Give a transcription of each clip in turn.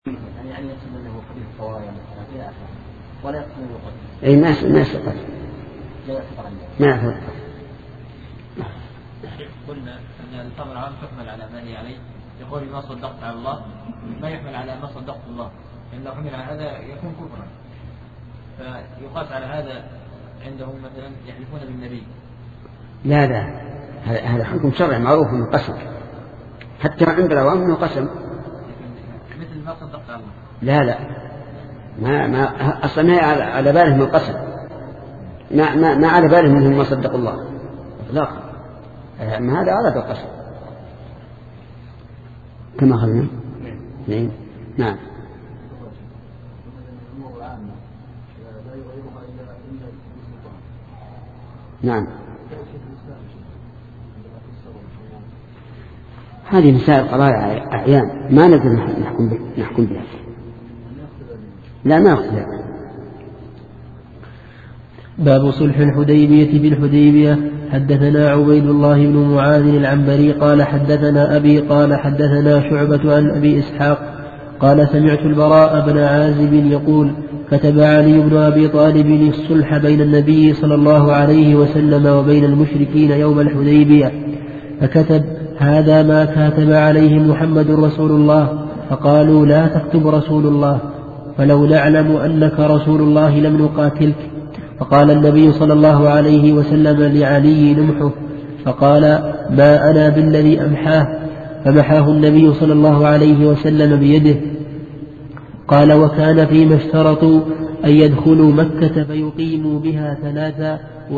يعني يقصد أنه قبيل الطوايا مثلا إلى آخره ولا يقصد أنه قتل. أي ما يستطيع ما يعتبر. قلنا أن الأمر عام تحمل على ما هي عليه، يقول ما صدقت على الله ما يحمل على ما صدقت الله، إن لو حمل على هذا يكون كفرا. فيقاس على هذا عندهم مثلا يحلفون بالنبي. لا هذا حكم شرعي معروف من القسم، حتى عند العوام انه قسم. مثل ما صدقت على الله. لا ما اصلا ما على باله من القسم، ما على باله منهم ما صدق الله اطلاقا، ما هذا عرض القسم كما قلنا. نعم. نعم هذه مسائل قضايا أعيان ما نقدر نحكم بها. لا ما أخذ. باب صلح الحديبية بالحديبية. حدثنا عبيد الله بن معاذ العنبري قال حدثنا أبي قال حدثنا شعبة عن أبي إسحاق قال سمعت البراء بن عازب يقول كتب علي بن أبي طالب الصلح بين النبي صلى الله عليه وسلم وبين المشركين يوم الحديبية، فكتب هذا ما كاتب عليه محمد رسول الله، فقالوا لا تكتب رسول الله، فلو نعلم أنك رسول الله لم نقاتلك. فقال النبي صلى الله عليه وسلم لعلي نمحه، فقال ما أنا بالذي أمحاه، فمحاه النبي صلى الله عليه وسلم بيده. قال وكان فيما اشترطوا أن يدخلوا مكة فيقيموا بها ثلاثا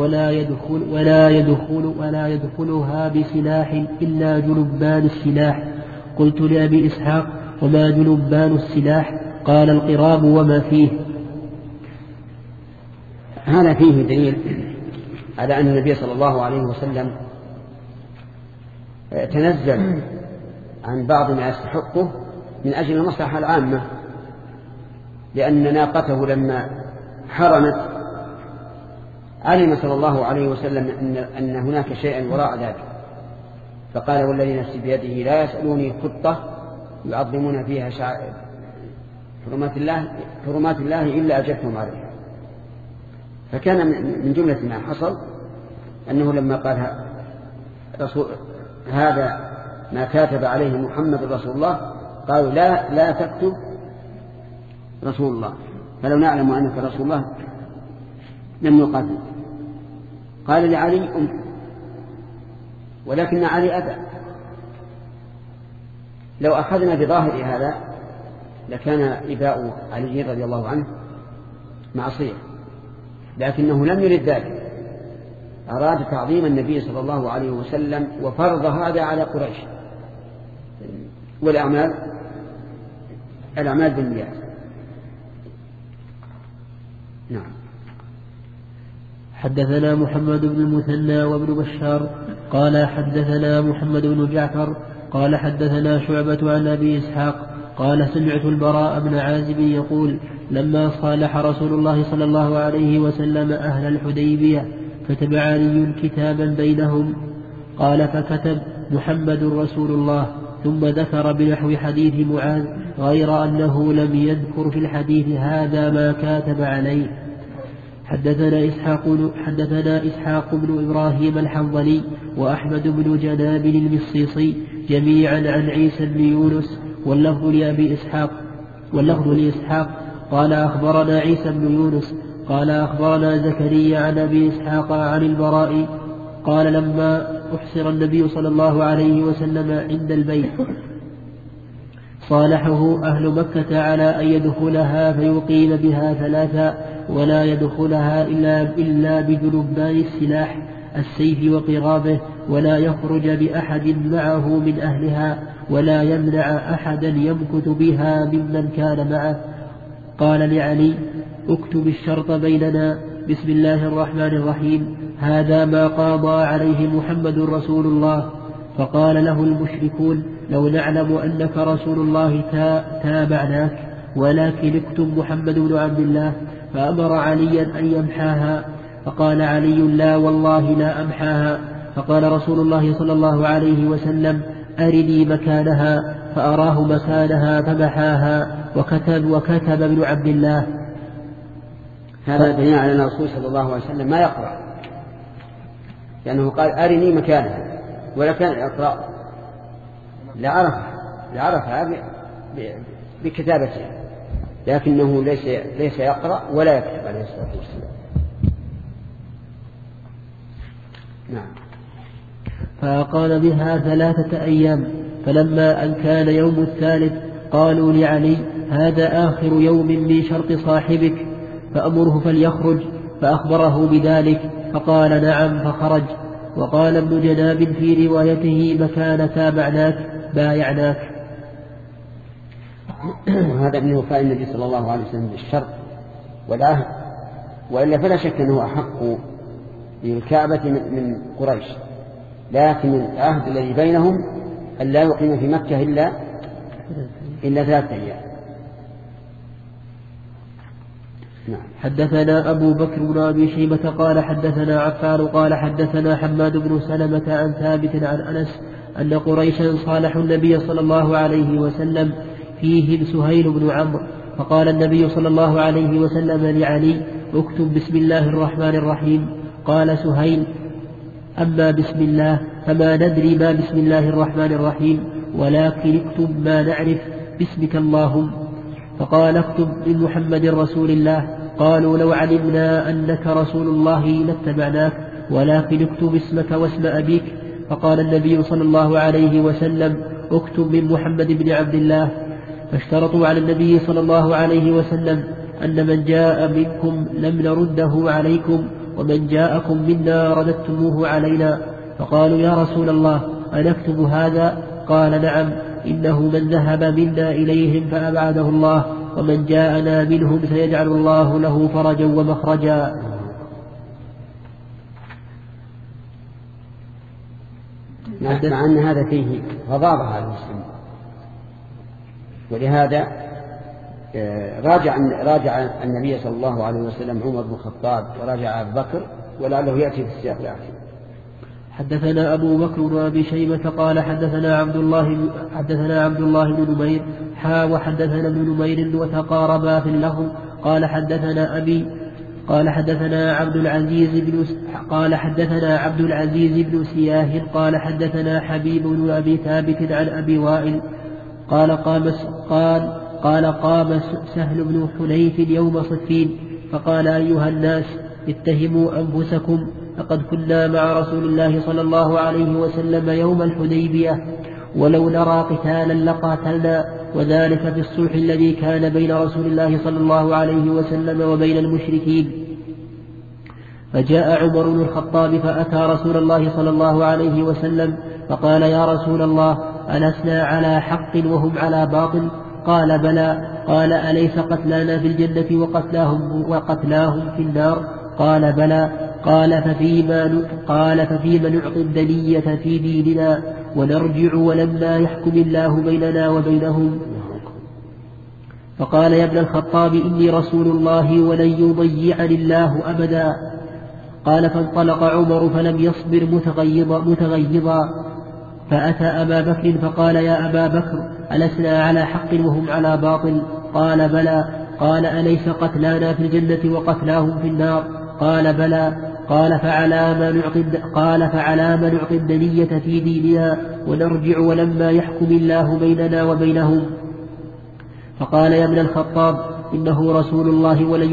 ولا يدخلها بسلاح إلا جلبان السلاح. قلت لأبي إسحاق وما جلبان السلاح؟ قال القراب وما فيه. هذا فيه دليل على أن النبي صلى الله عليه وسلم تنزل عن بعض ما يستحقه من أجل المصلحة العامة، لأن ناقته لما حرمت علم صلى الله عليه وسلم أن هناك شيئا وراء ذلك، فقال والذي نفسي بيده لا يسألوني خطة يعظمون فيها حرمات الله إلا أجبتهم عليها. فكان من جملة ما حصل أنه لما قال هذا ما كاتب عليه محمد رسول الله قالوا لا تكتب رسول الله، فلو نعلم أنك رسول الله لم نقاتل. قال لعلي ولكن علي أبى. لو أخذنا بظاهر هذا لكان إباء علي رضي الله عنه معصية، لكنه لم يرد ذلك، أراد تعظيم النبي صلى الله عليه وسلم وفرض هذا على قريش. والأعمال بالنيات. نعم. حدثنا محمد بن المثنى وابن بشار قال حدثنا محمد بن جعفر قال حدثنا شعبة عن أبي إسحاق قال سمعت البراء بن عازب يقول لما صالح رسول الله صلى الله عليه وسلم أهل الحديبية كتب علي كتابا بينهم، قال فكتب محمد رسول الله، ثم ذكر بنحو حديث معاذ غير أنه لم يذكر في الحديث هذا ما كاتب عليه. حدثنا إسحاق بن إبراهيم الحنظلي وأحمد بن جناب المصيصي جميعا عن عيسى بن يونس واللفظ لإسحاق قال أخبرنا عيسى بن يونس قال أخبرنا زكريا عن أبي إسحاق عن البراء قال لما أحصر النبي صلى الله عليه وسلم عند البيت صالحه أهل مكة على أن يدخلها فيقيم بها ثلاثا ولا يدخلها إلا بجلبان السلاح السيف وقرابه، ولا يخرج بأحد معه من أهلها، ولا يمنع أحدا يمكث بها ممن كان معه. قال لعلي اكتب الشرط بيننا بسم الله الرحمن الرحيم، هذا ما قاضى عليه محمد رسول الله. فقال له المشركون لو نعلم أنك رسول الله تابعناك، ولكن اكتب محمد بن عبد الله. فأمر عليا أن يمحاها، فقال علي لا والله لا أمحاها. فقال رسول الله صلى الله عليه وسلم أرني مكانها، فأراه مكانها فمحاها، وكتب ابن عبد الله. هذا دليل على أن الرسول صلى الله عليه وسلم ما يقرأ، لأنه قال أرني مكانها، ولا كان يقرأ لعرفها بكتابته، لكنه ليس يقرأ ولا يكتب عليه الصلاة والسلام. نعم. فأقام بها 3 أيام، فلما أن كان يوم الثالث قالوا لعلي: هذا آخر يوم من شرط صاحبك، فأمره فليخرج، فأخبره بذلك، فقال: نعم، فخرج. وقال ابن جناب في روايته: مكان تابعناك بايعناك. وهذا من وفاء النبي صلى الله عليه وسلم بالشرط والعهد، وإلا فلا شك أنه أحق بالكعبة من قريش، لكن العهد الذي بينهم أن لا يقيم في مكة إلا 3 أيام. نعم. حدثنا أبو بكر بن أبي شيبة قال حدثنا عفان قال حدثنا حماد بن سلمة عن ثابت عن أنس أن قريشا صالحوا النبي صلى الله عليه وسلم، فيهم سهيل بن عمرو، فقال النبي صلى الله عليه وسلم لعلي: اكتب بسم الله الرحمن الرحيم. قال سهيل: أما بسم الله فما ندري ما بسم الله الرحمن الرحيم، ولكن اكتب ما نعرف باسمك اللهم. فقال: اكتب من محمد رسول الله. قالوا: لو علمنا أنك رسول الله لاتبعناك، ولكن اكتب اسمك واسم أبيك. فقال النبي صلى الله عليه وسلم: اكتب من محمد بن عبد الله. فاشترطوا على النبي صلى الله عليه وسلم أن من جاء منكم لم نرده عليكم، ومن جاءكم منا رددتموه علينا. فقالوا: يا رسول الله أنكتب هذا؟ قال: نعم، إنه من ذهب منا إليهم فأبعده الله، ومن جاءنا منهم سيجعل الله له فرجا ومخرجا. مع أن هذا فيه غضاضة على المسلم، ولهذا راجع النبي صلى الله عليه وسلم عمر بن الخطاب وراجع أبو بكر، ولعله يأتي في السياق الآتي. حدثنا أبو بكر بن أبي شيبة قال حدثنا عبد الله بن نمير وحدثنا ابن نمير وتقاربا في اللفظ. قال حدثنا أبي قال حدثنا عبد العزيز بن سياه قال حدثنا حبيب بن أبي ثابت عن أبي وائل قال قام سهل بن حنيف يوم صفين فقال: أيها الناس اتهموا أنفسكم، لقد كنا مع رسول الله صلى الله عليه وسلم يوم الحديبية، ولو نرى قتالا لقاتلنا، وذلك في الصلح الذي كان بين رسول الله صلى الله عليه وسلم وبين المشركين. فجاء عمر بن الخطاب فأتى رسول الله صلى الله عليه وسلم فقال: يا رسول الله ألسنا على حق وهم على باطل؟ قال: بلى. قال: أليس قتلانا في الجنة وقتلاهم في النار؟ قال: بلى. قال: ففيما نعطي الدنية في ديننا ونرجع ولما يحكم الله بيننا وبينهم؟ فقال: يا ابن الخطاب إني رسول الله ولن يضيعني الله أبدا. قال: فانطلق عمر فلم يصبر متغيظا فأتى أبا بكر فقال: يا أبا بكر ألسنا على حق وهم على باطل؟ قال: بلى. قال: أليس قتلانا في الجنة وقتلاهم في النار؟ قال: بلى. قال: فعلى ما نعطي الدنية في ديننا ونرجع ولما يحكم الله بيننا وبينهم؟ فقال: يا ابن الخطاب إنه رسول الله ولن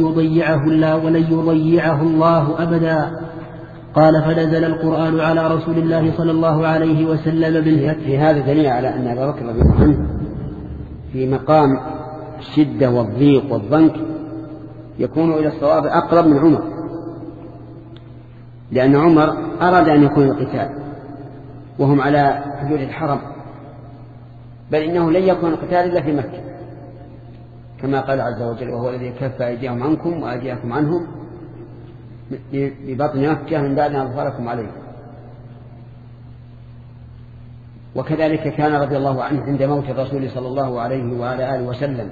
يضيعه الله أبدا. قال: فنزل القرآن على رسول الله صلى الله عليه وسلم بالفتح. في هذا دليل على أن أبا بكر رضي الله عنه في مقام الشدة والضيق والضنك يكون إلى الصواب أقرب من عمر، لأن عمر أراد أن يكون القتال وهم على حدود الحرم، بل إنه لن يكون القتال إلا في مكة، كما قال عز وجل: وهو الذي كف أيديهم عنكم وأيديكم عنهم ببطن مكة من بعد أن أظهركم عليكم. وكذلك كان رضي الله عنه عند موت الرسول صلى الله عليه وعلى آله وسلم،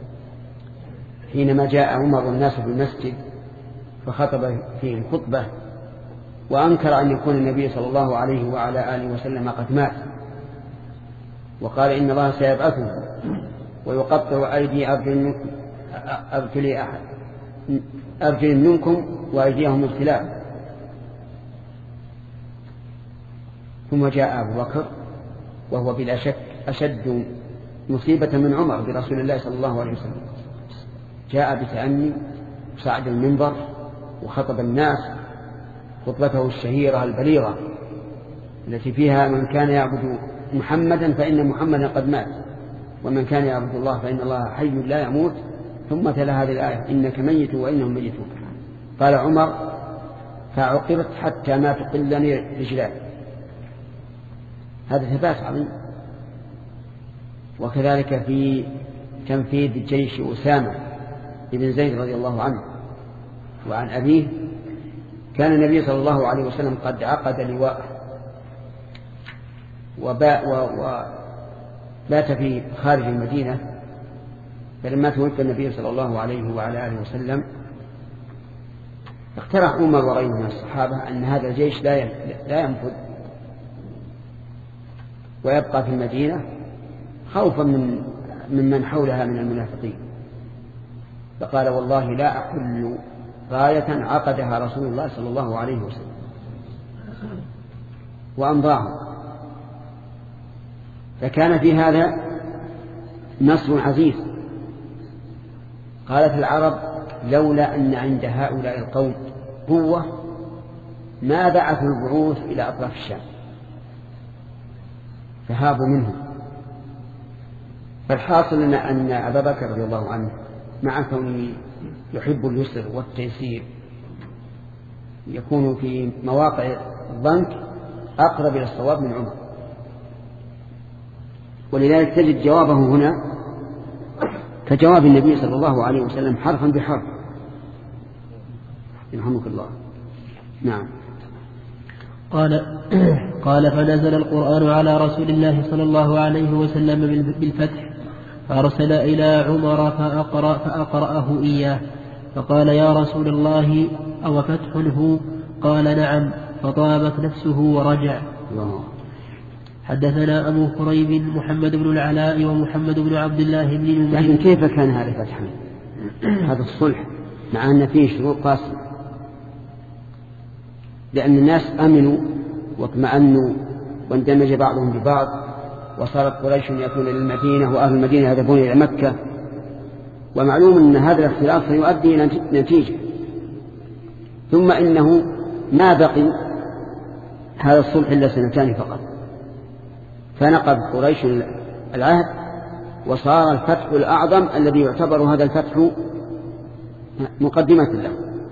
حينما جاء عمر والناس في المسجد فخطب فيه الخطبة وأنكر أن يكون النبي صلى الله عليه وعلى آله وسلم قد مات، وقال: إن الله سيبعثه ويقطع أيدي أرجل منكم وأيديهم ابتلاء. ثم جاء أبو بكر وهو بلا شك أشد مصيبة من عمر برسول الله صلى الله عليه وسلم، جاء بتأني صعد المنبر وخطب الناس خطبته الشهيرة البليغة التي فيها: من كان يعبد محمدا فإن محمدا قد مات، ومن كان يعبد الله فإن الله حي لا يموت. ثم تلا هذه الآية: إنك ميت وإنهم ميتون. قال عمر: فعقبت حتى ما تقلني رجلاي. هذا ثبات عظيم. وكذلك في تنفيذ جيش أسامة بن زيد رضي الله عنه وعن أبيه، كان النبي صلى الله عليه وسلم قد عقد لواءه وبات في خارج المدينة. فلما توفي النبي صلى الله عليه وعلى آله وسلم اقترح عمر وغيره من الصحابة أن هذا الجيش لا ينفذ ويبقى في المدينة خوفا من حولها من المنافقين. فقال: والله لا أحل غاية عقدها رسول الله صلى الله عليه وسلم، وأمضاهم. فكان في هذا نصر عزيز. قالت العرب: لولا أن عند هؤلاء القوم قوة ما بعثوا البعوث إلى أطراف الشام، فهابوا منهم. فالحاصل أن أبا بكر رضي الله عنه مع كونه يحب اليسر والتيسير يكون في مواقع الضنك أقرب إلى الصواب من عمر، ولذلك تجد جوابه هنا كجواب النبي صلى الله عليه وسلم حرفا بحرف. يرحمك الله. نعم. قال فنزل القرآن على رسول الله صلى الله عليه وسلم بالفتح، فأرسل إلى عمر فأقرأه إياه، فقال: يا رسول الله أو فتح هو؟ قال: نعم. فطابت نفسه ورجع. حدثنا أبو كريب محمد بن العلاء ومحمد بن عبد الله بن نمير. لكن كيف كان هذا فتحا؟ هذا الصلح مع أن فيه شروط قاسية، لأن الناس أمنوا واطمأنوا واندمج بعضهم ببعض، وصارت قريش يأتون إلى المدينة وأهل المدينة يذهبون إلى مكة، ومعلوم أن هذا الاختلاف سيؤدي إلى نتيجة. ثم إنه ما بقي هذا الصلح إلا 2 سنين فقط، فنقض قريش العهد وصار الفتح الأعظم الذي يعتبر هذا الفتح مقدمة له.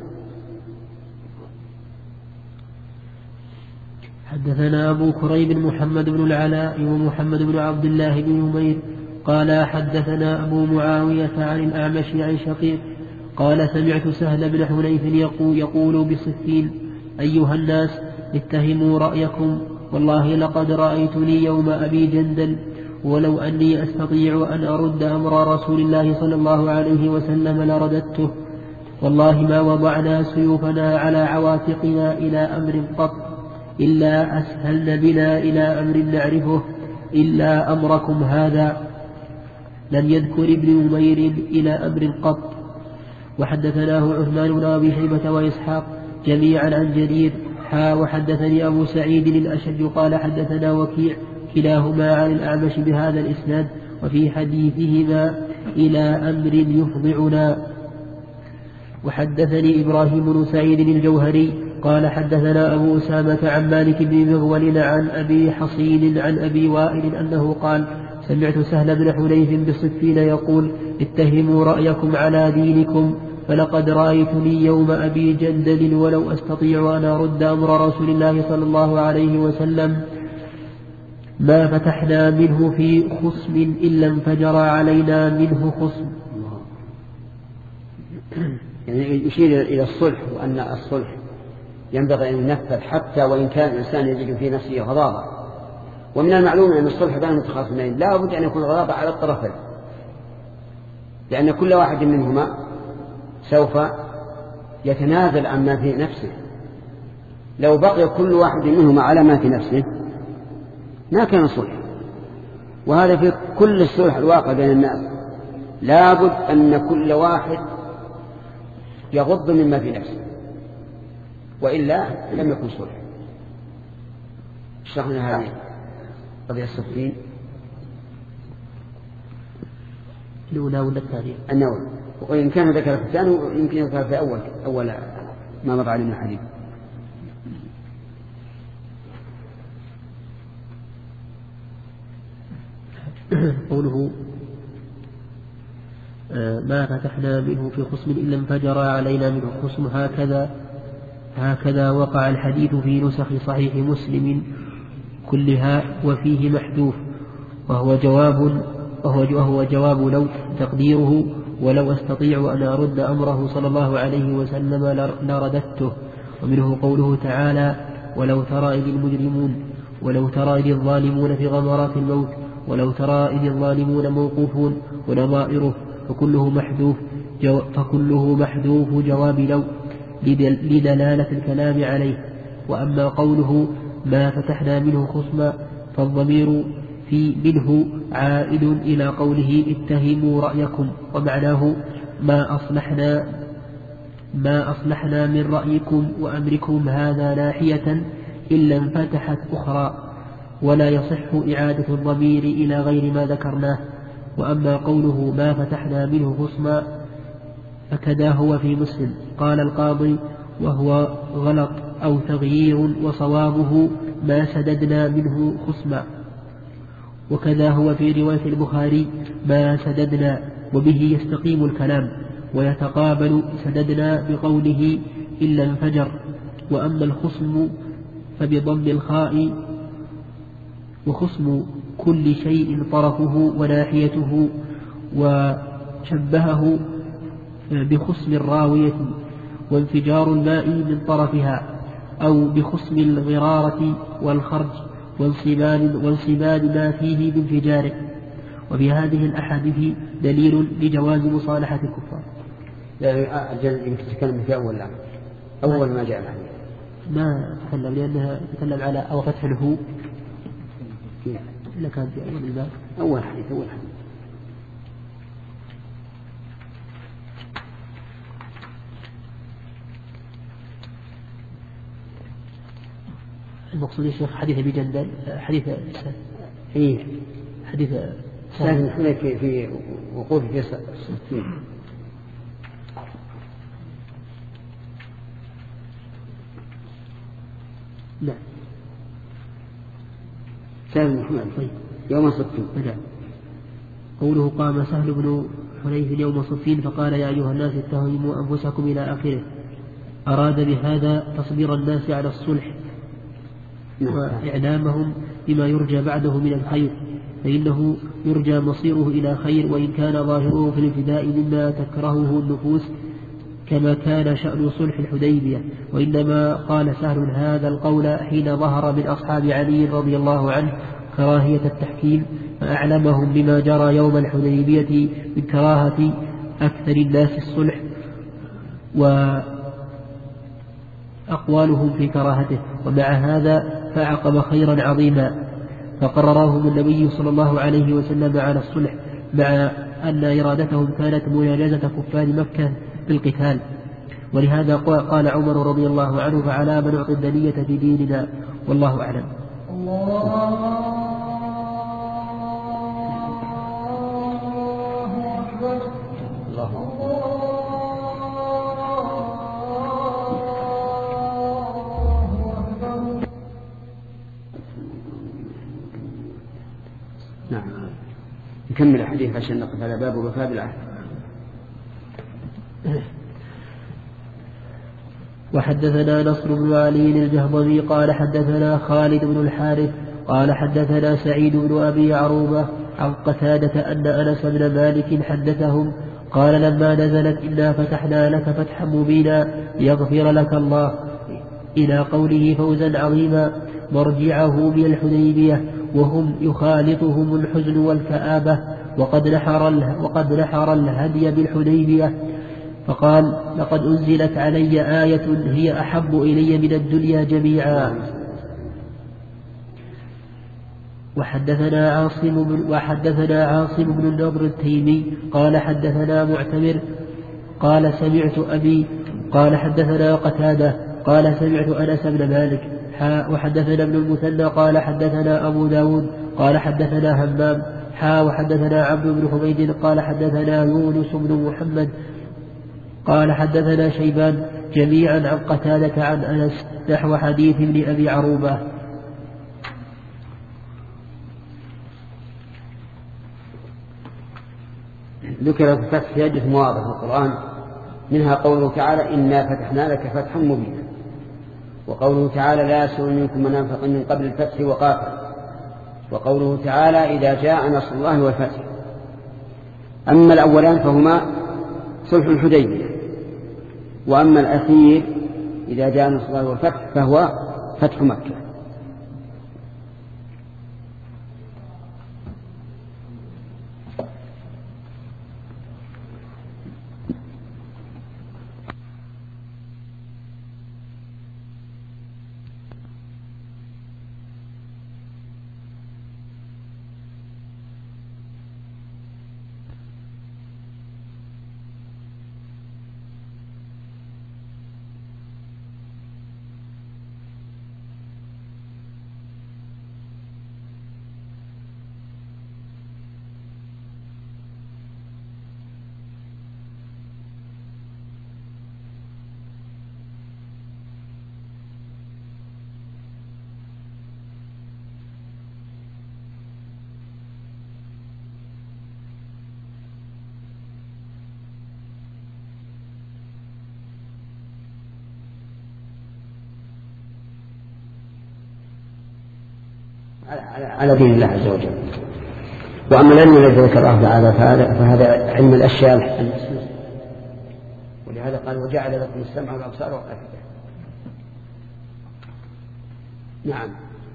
حدثنا أبو كريب محمد بن العلاء ومحمد بن عبد الله بن نمير قال حدثنا أبو معاوية عن الأعمش عن شقيق قال سمعت سهل بن حنيف يقول بصفين: أيها الناس اتهموا رأيكم، والله لقد رأيتني يوم أبي جندل، ولو أني أستطيع أن أرد أمر رسول الله صلى الله عليه وسلم لرددته، والله ما وضعنا سيوفنا على عواتقنا إلى أمر قط إلا أسهلن بنا إلى أمر نعرفه إلا أمركم هذا. لم يذكر ابن نمير إلى أمر قط. وحدثناه عثمان بن أبي شيبة وإسحاق جميعا عن جرير وحدثني أبو سعيد الأشج قال حدثنا وكيع كلاهما عن الأعمش بهذا الإسناد، وفي حديثهما إلى أمر يفضعنا. وحدثني إبراهيم بن سعيد الجوهري قال حدثنا أبو أسامة عن مالك بن مغول عن أبي حصين عن أبي وائل أنه قال سمعت سهل بن حنيف بصفين يقول: اتهموا رأيكم على دينكم، فلقد رأيتني يوم أبي جندل ولو أستطيع أن أرد أمر رسول الله صلى الله عليه وسلم ما فتحنا منه في خصم إلا انفجر علينا منه خصم. يعني يشير إلى الصلح، وأن الصلح ينبغي أن ينفذ حتى وإن كان الإنسان يجد في نفسه غضاضة. ومن المعلوم أن الصلح بين المتخاصمين لا بد أن يكون غضاضة على الطرفين، لأن كل واحد منهما سوف يتنازل عما في نفسه. لو بقي كل واحد منهما على ما في نفسه ما كان صلح. وهذا في كل الصلح الواقع بين الناس، لابد أن كل واحد يغض مما في نفسه، وإلا لم يكن صلح. شرحنا هذه قضية الصفين الأولى ولا الثانية؟ النووي، وإن كان ذكر في الثاني يمكن يذكر في أول ما مر علينا الحديث. قوله ما فتحنا منه في خصم إلا انفجر علينا منه خصم، هكذا وقع الحديث في نسخ صحيح مسلم كلها وفيه محذوف، وهو جواب لو، تقديره ولو أستطيع أن أرد أمره صلى الله عليه وسلم لرددته. ومنه قوله تعالى ولو ترى إذ الظالمون في غمرات الموت ولو ترى إذ الظالمون موقوفون ونظائره، فكله محذوف جواب لو لدلالة الكلام عليه. وأما قوله ما فتحنا منه خصما فالضمير في منه عائد إلى قوله اتهموا رأيكم، ومعناه ما أصلحنا من رأيكم وأمركم هذا ناحية إلا انفتحت أخرى، ولا يصح إعادة الضمير إلى غير ما ذكرناه. وأما قوله ما فتحنا منه خصما فكذا هو في مسلم. قال القاضي وهو غلط أو تغيير، وصوابه ما سددنا منه خصما. وكذا هو في رواية البخاري ما سددنا، وبه يستقيم الكلام ويتقابل سددنا بقوله إلا انفجر. وأما الخصم فبضم الخاء، وخصم كل شيء طرفه وناحيته، وشبهه بخصم الراوية وانفجار الماء من طرفها، أو بخصم الغرارة والخرج وانصباد ما فيه بانفجاره. وفي هذه الأحاديث دليل لجواز مصالحة الكفار. يمكن تتكلم في أول ما جاء الحديث ما تكلم، لأنها تتكلم على أو فتح له إلا كان في أول الباب أول حديث. المقصود يا شيخ حديث أبي جندل، حديث سهل حليك في وقوف في الصفين. لا سهل بن حنيف يوم صفين. قوله قام سهل بن حنيف يوم صفين فقال يا أيها الناس اتهموا أنفسكم إلى آخره. أراد بهذا تصبير الناس على الصلح وإعلامهم بما يرجى بعده من الخير، فإنه يرجى مصيره إلى خير، وإن كان ظاهره في الابتداء مما تكرهه النفوس كما كان شأن صلح الحديبية. وإنما قال سهل هذا القول حين ظهر من أصحاب علي رضي الله عنه كراهية التحكيم، فأعلمهم بما جرى يوم الحديبية من كراهة أكثر الناس الصلح وأقوالهم في كراهته. ومع هذا فعقب خيرا عظيما فقررهم النبي صلى الله عليه وسلم على الصلح، مع أن إرادتهم كانت مناجزة كفار مكة بالقتال. ولهذا قال عمر رضي الله عنه فعلى من نعطي الدنية في ديننا، والله أعلم. نعم نكمل الحديث عشان نقف على باب وفاة بالعهد. وحدثنا نصر بن علي الجهضمي قال حدثنا خالد بن الحارث قال حدثنا سعيد بن أبي عروبة عن قتادة أن أنس بن مالك حدثهم قال لما نزلت إنا فتحنا لك فتحا مبينا ليغفر لك الله إلى قوله فوزا عظيما مرجعه من الحديبية وهم يخالطهم الحزن والكآبة وقد نحر الهدي بالحديبية، فقال لقد أنزلت علي آية هي أحب إلي من الدنيا جميعا. وحدثنا عاصم بن النضر التيمي قال حدثنا معتمر قال سمعت أبي قال حدثنا قتادة قال سمعت أنس بن مالك وحدثنا ابن المثنى قال حدثنا أبو داود قال حدثنا همام وحدثنا عبد بن حميد قال حدثنا يونس بن محمد قال حدثنا شيبان جميعا عن قتادة عن أنس نحو حديث ابن أبي عروبة. ذكر الفتح في عدة مواضع في القرآن، منها قوله تعالى إنا فتحنا لك فتحا مبينا، وقوله تعالى لا يسر منكم من أنفق من قبل الفتح وقاتل، وقوله تعالى إذا جاء نصر الله والفتح. أما الأولان فهما صلح الحديبية، وأما الأخير إذا جاء نصر الله والفتح فهو فتح مكة. على دين الله عز وجل. وأما العلم الذي ذكر الله تعالى فهذا علم الأشياء المحسوسة، ولهذا قال وجعل لكم السمع والأبصار والأفئدة. نعم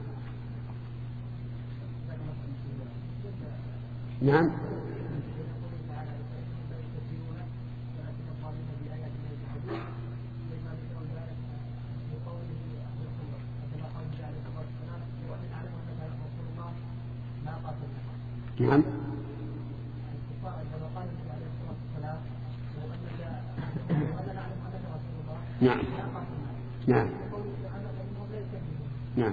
نعم نعم نعم نعم نعم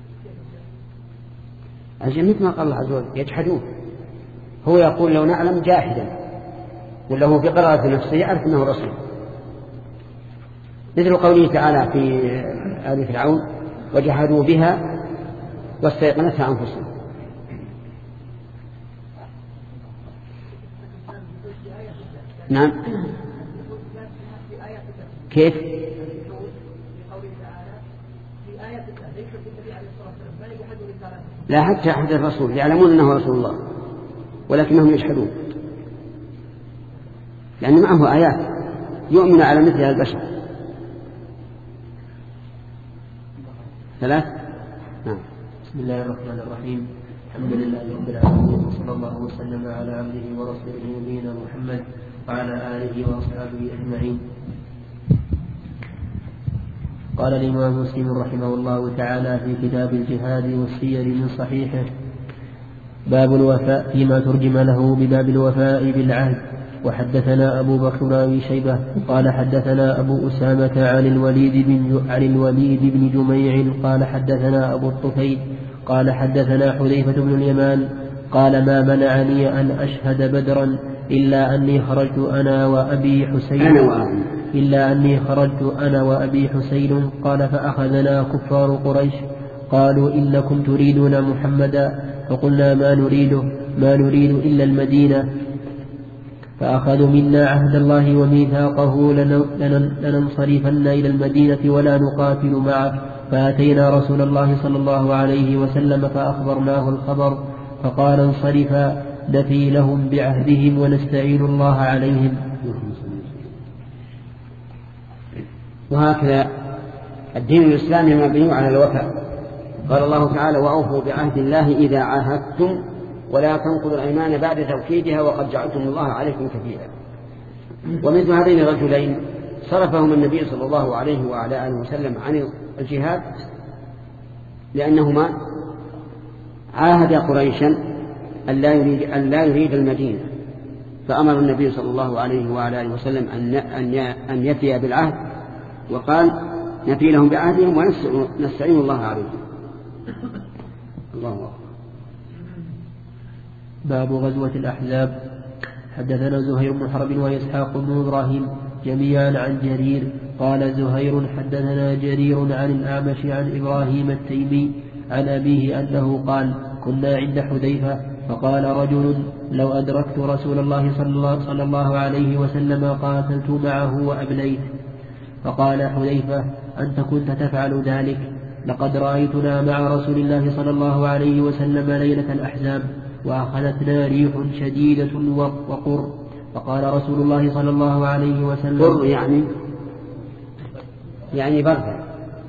أجل مثل ما قال الله عز وجل يجحدون. هو يقول لو نعلم جاحدا، ولا هو في قراءة نفسه يعرف أنه رسول، مثل قوله تعالى في آل فرعون وجحدوا بها واستيقنتها أنفسهم. نعم كيف؟ لا حتى أحد الرسول يعلمون أنه رسول الله ولكنهم يجحدون، لأن معه آيات يؤمن على مثلها البشر. ثلاث. نعم. بسم الله الرحمن الرحيم. الحمد لله رب العالمين، وصلى الله وسلم على عبده ورسوله نبينا محمد وعلى آله وأصحابه أجمعين. قال الإمام مسلم رحمه الله تعالى في كتاب الجهاد والسير من صحيحه: باب الوفاء فيما ترجم له بباب الوفاء بالعهد. وحدثنا أبو بكر بن أبي شيبة قال حدثنا أبو أسامة عن الوليد بن جميع قال حدثنا أبو الطفيل قال حدثنا حذيفة بن اليمان قال ما منعني أن أشهد بدرا إلا أني خرجت أنا وأبي حسين قال فأخذنا كفار قريش قالوا إنكم تريدون محمدا، فقلنا ما نريد إلا المدينة، فأخذوا منا عهد الله وميثاقه لننصرفن إلى المدينة ولا نقاتل معه، فأتينا رسول الله صلى الله عليه وسلم فأخبرناه الخبر، فقال انصرفا نفي لهم بعهدهم ونستعين الله عليهم. وهكذا الدين الإسلامي مبني على الوفاء. قال الله تعالى وأوفوا بعهد الله إذا عاهدتم ولا تنقضوا الأيمان بعد توكيدها وقد جعلتم الله عليكم كفيلا. ومثل هذين الرجلين صرفهم النبي صلى الله عليه وعلى آله وسلم عن الجهاد لأنهما عاهد قريشا أن لا يريد المدينة، فأمر النبي صلى الله عليه وعلى آله وسلم أن يفي بالعهد، وقال نفي لهم بعهدهم ونستعين الله عليهم. الله أكبر. باب غزوة الأحزاب. حدثنا زهير بن حرب وإسحاق بن إبراهيم جميعا عن جرير قال زهير حدثنا جرير عن الأعمش عن إبراهيم التيمي عن أبيه أنه قال كنا عند حذيفة فقال رجل لو أدركت رسول الله صلى الله عليه وسلم قاتلت معه وأبليت. فقال حذيفة أنت كنت تفعل ذلك؟ لقد رأيتنا مع رسول الله صلى الله عليه وسلم ليلة الأحزاب وأخذتنا ريح شديدة وقر. فقال رسول الله صلى الله عليه وسلم قر يعني برد.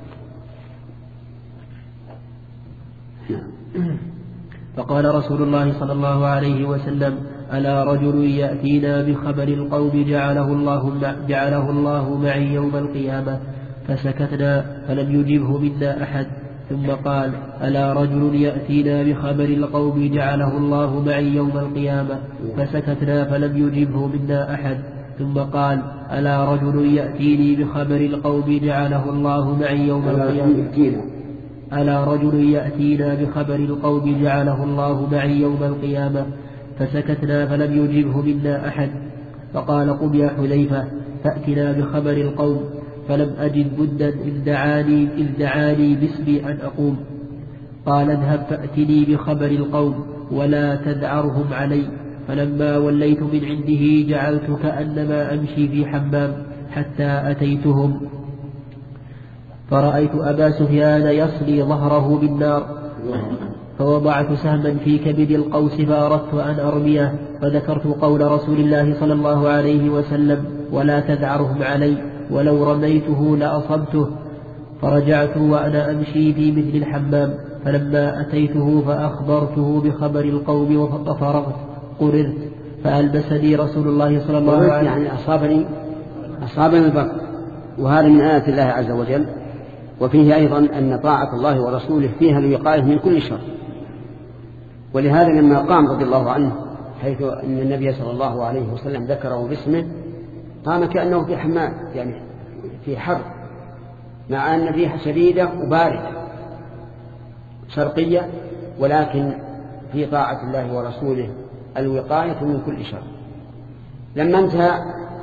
فقال رسول الله صلى الله عليه وسلم ألا رجل يأتينا بخبر القوم جعله الله معي يوم القيامة. فسكتنا فلم يجبه منا أحد. ثم قال ألا رجل يأتينا بخبر القوم جعله الله معي يوم القيامة. فسكتنا فلم يجبه منا أحد. ثم قال ألا رجل يأتيني بخبر القوم جعله الله معي يوم القيامة. ألا رجل يأتينا بخبر القوم جعله الله معي يوم القيامة. فسكتنا فلم يجبه منا أحد. فقال قم يا حذيفة فأتنا بخبر القوم. فلم أجد بدا إذ دعاني باسمي أن أقوم. قال اذهب فأتني بخبر القوم ولا تذعرهم علي. فلما وليت من عنده جعلت كأنما أمشي في حمام حتى أتيتهم فرأيت أبا سفيان يصلي ظهره بالنار، فوضعت سهما في كبد القوس فأردت أن أرميه، فذكرت قول رسول الله صلى الله عليه وسلم ولا تذعرهم علي، ولو رميته لأصبته. فرجعت وأنا أمشي في مثل الحمام، فلما أتيته فأخبرته بخبر القوم وفرغت قررت، فألبسني رسول الله صلى الله عليه وسلم يعني أصابني البر. وهذا من آيات الله عز وجل. وفيه أيضا أن طاعة الله ورسوله فيها الوقاية من كل شر. ولهذا لما قام رضي الله عنه حيث أن النبي صلى الله عليه وسلم ذكره باسمه قام كأنه في حمام، يعني في حر، مع أن الريح شديدة وباردة شرقية، ولكن في طاعة الله ورسوله الوقاية من كل شر. لما انتهى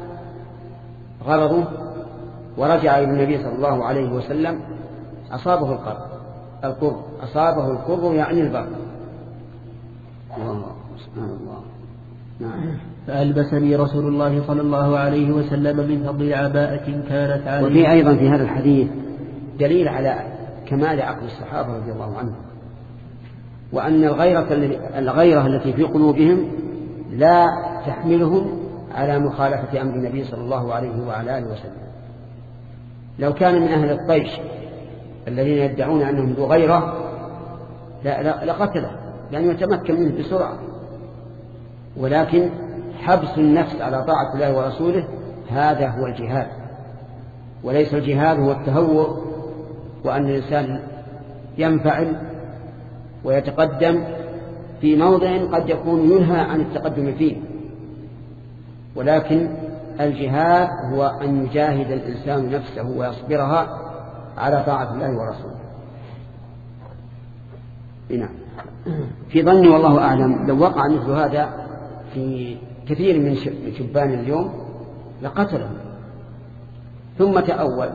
غرضه ورجع إلى النبي صلى الله عليه وسلم أصابه القر أصابه القر يعني البرد. سبحان الله. نعم. فألبسني رسول الله صلى الله عليه وسلم من فضل عباءة كانت عليه. وفي أيضا في هذا الحديث دليل على كمال عقل الصحابة رضي الله عنهم، وأن الغيرة التي في قلوبهم لا تحملهم على مخالفة أمر النبي صلى الله عليه وعلى آله وسلم. لو كان من أهل الطيش الذين يدعون أنهم ذو غيرة لقتله، لأنه يتمكن منه بسرعة. ولكن حبس النفس على طاعة الله ورسوله هذا هو الجهاد، وليس الجهاد هو التهور وأن الإنسان ينفعل ويتقدم في موضع قد يكون ينهى عن التقدم فيه. ولكن الجهاد هو أن يجاهد الإنسان نفسه ويصبرها على طاعة الله ورسوله. نعم. في ظني والله أعلم لو وقع مثل هذا في كثير من شبان اليوم لقتلهم ثم تأول.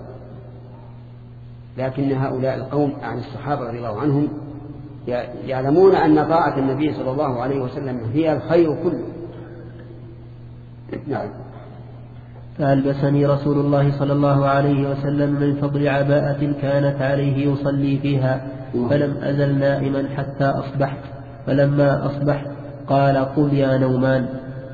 لكن هؤلاء القوم عن الصحابة رضي الله عنهم يعلمون أن طاعة النبي صلى الله عليه وسلم هي الخير كله. نعم. فألبسني رسول الله صلى الله عليه وسلم من فضل عباءة كانت عليه يصلي فيها، فلم أزل نائما حتى أصبحت. فلما أصبحت قال قم يا نومان.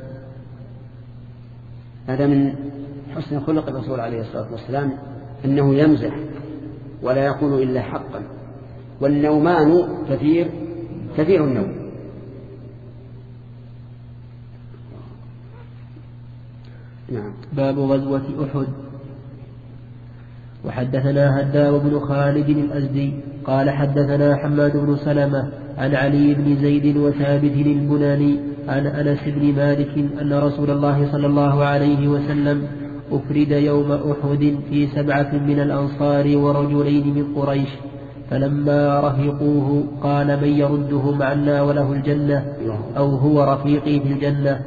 هذا من حسن خلق الرسول عليه الصلاة والسلام أنه يمزح ولا يقول إلا حقا. والنومان كثير النوم. نعم. باب غزوة أحد. وحدثنا هداب بن خالد الأزدي قال حدثنا حماد بن سلمة عن علي بن زيد وثابت البناني عن أنس بن مالك أن رسول الله صلى الله عليه وسلم أفرد يوم أحد في 7 من الأنصار ورجلين من قريش، فلما رفقوه قال: من يردهم عنا وله الجنة أو هو رفيقي في الجنة؟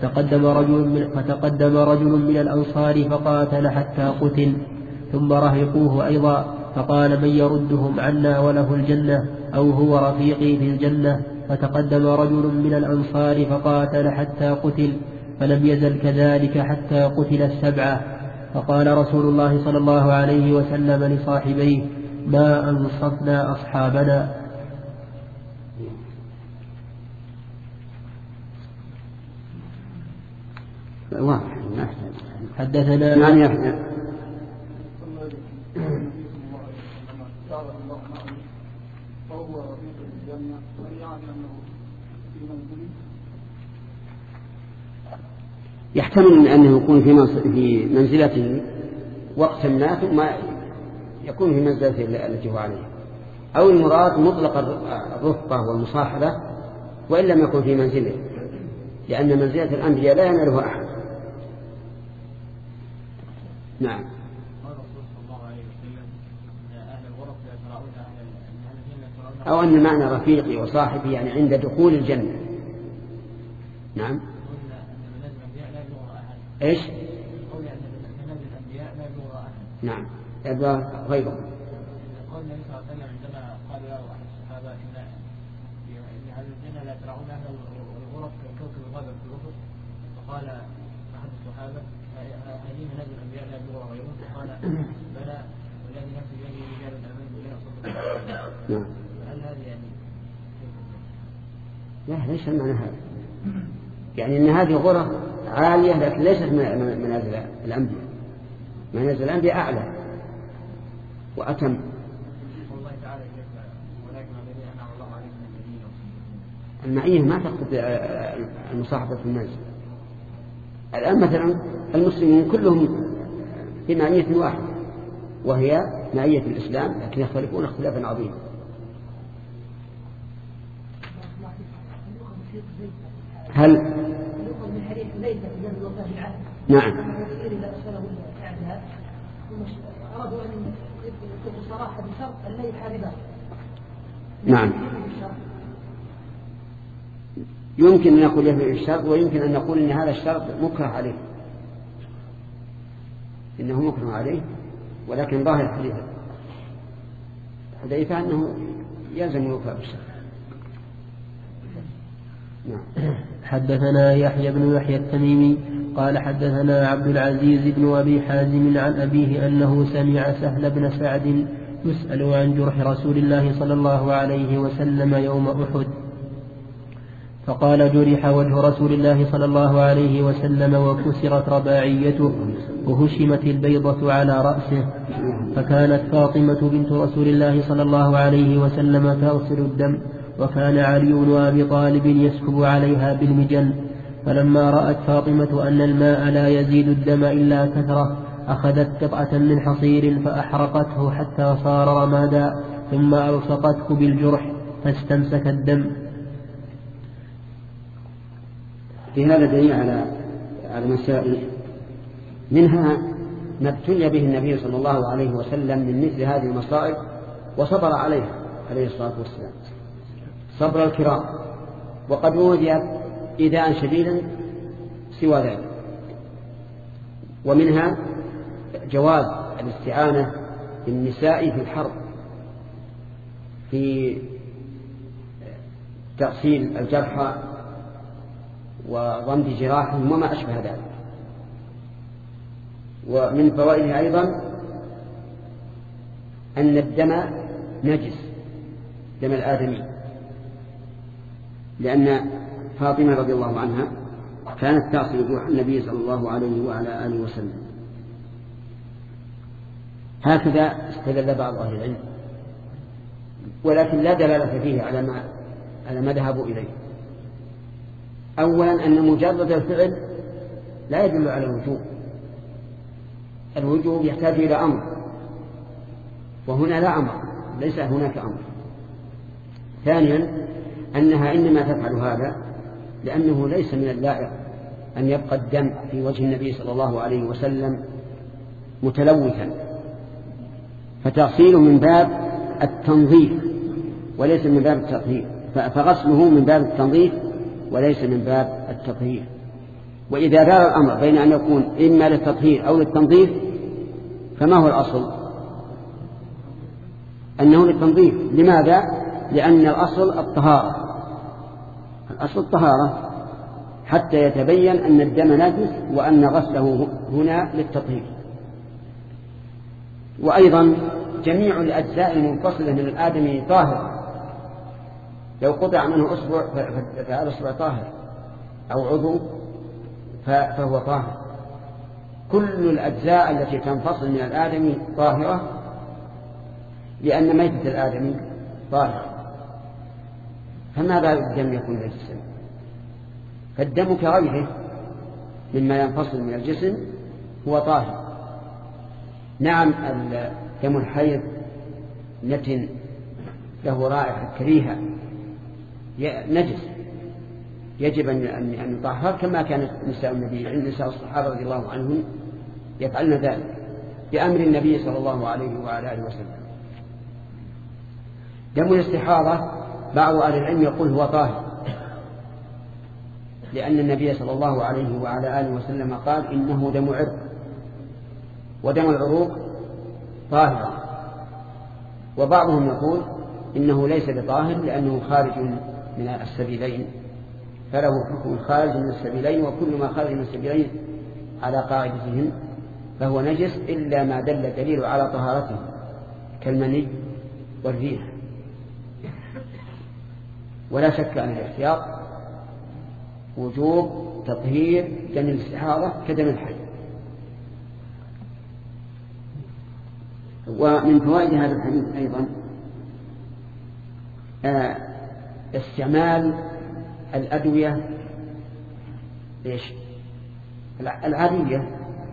فتقدم رجل من الأنصار فقاتل حتى قتل، ثم رهقوه أيضا فقال: من يردهم عنا وله الجنة أو هو رفيقي في الجنة؟ فتقدم رجل من الأنصار فقاتل حتى قتل، فلم يزل كذلك حتى قتل 7. فقال رسول الله صلى الله عليه وسلم لصاحبيه: ما أنصفنا أصحابنا. حدثنا يحتمل أنه يكون في منزلته وقتا ما ثم يكون في منزلته التي هو عليه، أو المراد مطلق الرفقة والمصاحبة وإن لم يكن في منزله، لأن منزلة الأنبياء لا ينالها أحد. نعم. أو أن معنى رفيقي وصاحبي يعني عند دخول الجنة. نعم. إيش؟ نعم. يبقى غيره. قال النبي صلى الله عليه وسلم عندما قال له أحد الصحابة إن هذه الجنة لا ترعون أهل الغرف كوكب الغابة في الأفق، فقال أحد الصحابة: هذه منازل الأنبياء لا يبلغها غيرهم؟ قال: بلى والذي نفسي بيده رجال آمنوا بالله وصدقوا. نعم. هل هذه يعني؟ لا، ليس المعنى هذا. يعني أن هذه غرف عالية لكن ليست منازل الأنبياء. منازل الأنبياء أعلى وأتم. والله تعالى ولكن الذين أنعم الله عليهم من النبيين والصديقين. المعية ما تقصد المصاحبة في المنزل. الآن مثلا المسلمين كلهم في معية واحدة وهي معية الإسلام، لكن يختلفون اختلافا عظيما. هل نعم. نعم. يمكن أن نقول له الشرط، ويمكن أن نقول أن هذا الشرط مكره عليه، إنه مكره عليه، ولكن ظاهر حديثة أنه يلزم الوفاء بالشرط. نعم. حدثنا يحيى بن يحيى التميمي قال حدثنا عبد العزيز بن أبي حازم عن أبيه أنه سمع سهل بن سعد يسأل عن جرح رسول الله صلى الله عليه وسلم يوم أحد، فقال: جرح وجه رسول الله صلى الله عليه وسلم وكسرت رباعيته وهشمت البيضة على رأسه، فكانت فاطمة بنت رسول الله صلى الله عليه وسلم تغسل الدم، وكان علي بن أبي طالب يسكب عليها بالمجن، فلما رأت فاطمة أن الماء لا يزيد الدم إلا كثرة أخذت قطعة من حصير فأحرقته حتى صار رمادا، ثم ألصقته بالجرح فاستمسك الدم. في هذا دليل على مسائل، منها ما ابتلي به النبي صلى الله عليه وسلم من مثل هذه المصائب وصبر عليها عليه الصلاة والسلام صبر الكرام، وقد أوذي إيذاء شديدا سوى ذلك. ومنها جواز الاستعانة بالنساء في الحرب في تغسيل الجرحى وضمد جراحهم وما أشبه ذلك. ومن فوائده أيضا أن الدم نجس، دم الآدمي، لأن فاطمة رضي الله عنها كانت تغسل جروح النبي صلى الله عليه وعلى آله وسلم. هكذا استدل بعض أهل العلم، ولكن لا دلالة فيه على ما ذهبوا إليه. أولا أن مجرد الفعل لا يدل على الوجوب، الوجوب يحتاج إلى أمر، وهنا لا أمر، ليس هناك أمر. ثانيا أنها إنما تفعل هذا لأنه ليس من اللائق أن يبقى الدم في وجه النبي صلى الله عليه وسلم متلوثا، فتغسيله من باب التنظيف وليس من باب التطهير، فغسله من باب التنظيف وليس من باب التطهير. وإذا دار الأمر بين أن يكون إما للتطهير أو للتنظيف فما هو الأصل؟ أنه للتنظيف. لماذا؟ لأن الأصل الطهارة، الأصل الطهارة حتى يتبين أن الدم نجس وأن غسله هنا للتطهير. وأيضا جميع الأجزاء المنفصلة من الآدمي طاهر، لو قطع منه أصبع فهذا الأصبع طاهر أو عضو فهو طاهر. كل الأجزاء التي تنفصل من الآدمي طاهرة، لأن ميتة الآدمي طاهرة. فما بال الدم يكون نجسا؟ فالدم كغيره مما ينفصل من الجسم هو طاهر. نعم دم الحيض نتن له رائحة كريهة نجس، يجب أن يطهر كما كانت نساء النبي نساء الصحابة رضي الله عنهم يفعلن ذلك بأمر النبي صلى الله عليه وعلى آله وسلم. دم الاستحاضة بعض أهل العلم يقول هو طاهر، لأن النبي صلى الله عليه وعلى آله وسلم قال إنه دم عرق، ودم العروق طاهر. وبعضهم يقول إنه ليس بطاهر لأنه خارج من السبيلين، فله حكم خارج من السبيلين، وكل ما خارج من السبيلين على قاعدتهم فهو نجس إلا ما دل دليل على طهارته كالمني والريح. ولا شك أن الاحتياط وجوب تطهير دم الاستحاضة كدم الحيض. ومن فوائد هذا الحديث أيضا استعمال الأدوية العادية،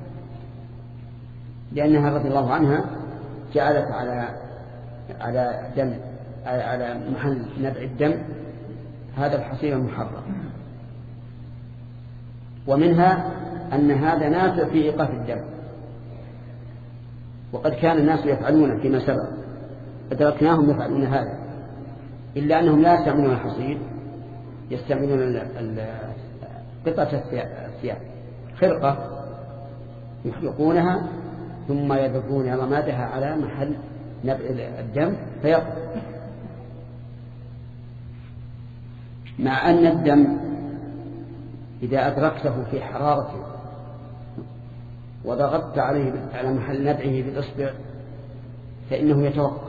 لأنها رضي الله عنها جعلت على محل نبع الدم هذا الحصير المحرم. ومنها أن هذا نافع في إيقاف الدم، وقد كان الناس يفعلون فيما سبق أدركناهم يفعلون هذا، إلا أنهم لا يستعملون الحصير، يستعملون قطعة الثياب، خرقة يحلقونها ثم يذبون رمادها على محل نبع الدم فيقضي. مع أن الدم إذا أدركته في حرارته وضغطت عليه على محل نبعه بالإصبع فإنه يتوقف.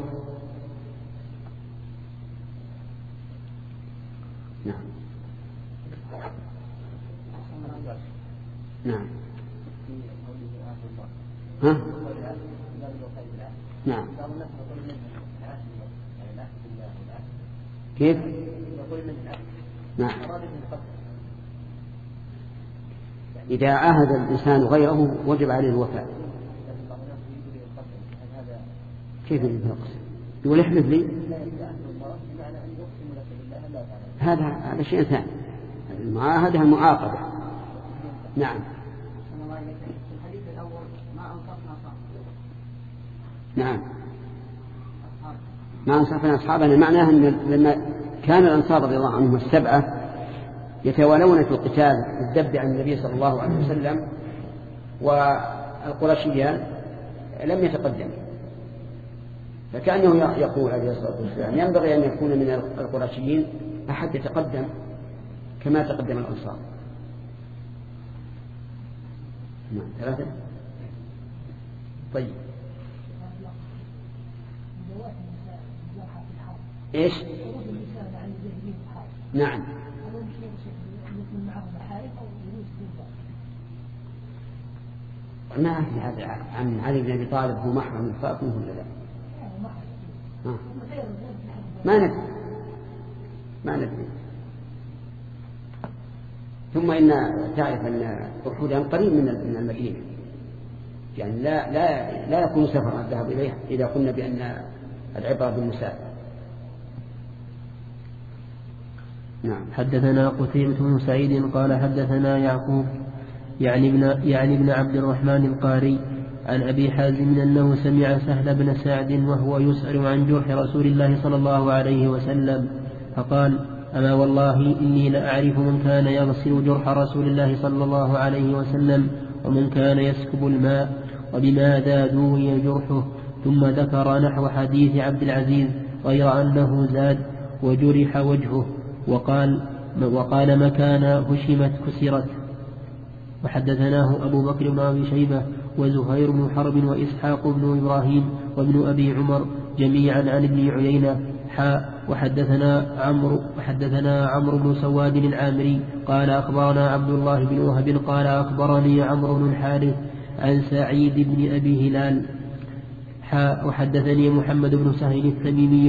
نعم نعم ها نعم كيف نعم إذا عاهد الإنسان غيره وجب عليه الوفاء. كيف يقول احلف لي؟ هذا شيء ثاني، المعاهدة المعاقبة. نعم نعم ما أنصفنا أصحابنا، معناه أن لما كان الأنصار رضي الله عنهم السبعة يتوالون في القتال الذب عن النبي صلى الله عليه وسلم، والقرشيان لم يتقدم، فكأنه يقول عليه الصلاة والسلام ينبغي أن يكون من القرشيين أحد يتقدم كما تقدم الأنصار. نعم ثلاثة. طيب إيش؟ نعم ما في هذا عن علي بن أبي طالب هو محرم فاطمة ولا لا؟ ما ندري. ثم إن تعرف أن أحدا قريب من المدينة، يعني لا يكون سفر الذهاب إليها إذا قلنا بأن العبرة بالمسافة. نعم. حدثنا قتيبة بن سعيد قال حدثنا يعقوب يعني ابن عبد الرحمن القاري عن أبي حازم أنه سمع سهل بن سعد وهو يسأل عن جرح رسول الله صلى الله عليه وسلم فقال: أما والله إني لأعرف من كان يغسل جرح رسول الله صلى الله عليه وسلم ومن كان يسكب الماء وبماذا دوي جرحه. ثم ذكر نحو حديث عبد العزيز غير أنه زاد: وجرح وجهه، وقال مكان هشمت كسرت. وحدثناه أبو بكر بن أبي شيبة وزهير بن حرب وإسحاق بن إبراهيم وابن أبي عمر جميعا عن ابن عيينة وحدثنا عمرو بن سواد العامري قال أخبرنا عبد الله بن وهب قال أخبرني عمرو بن الحارث عن سعيد بن أبي هلال وحدثني محمد بن سهل التميمي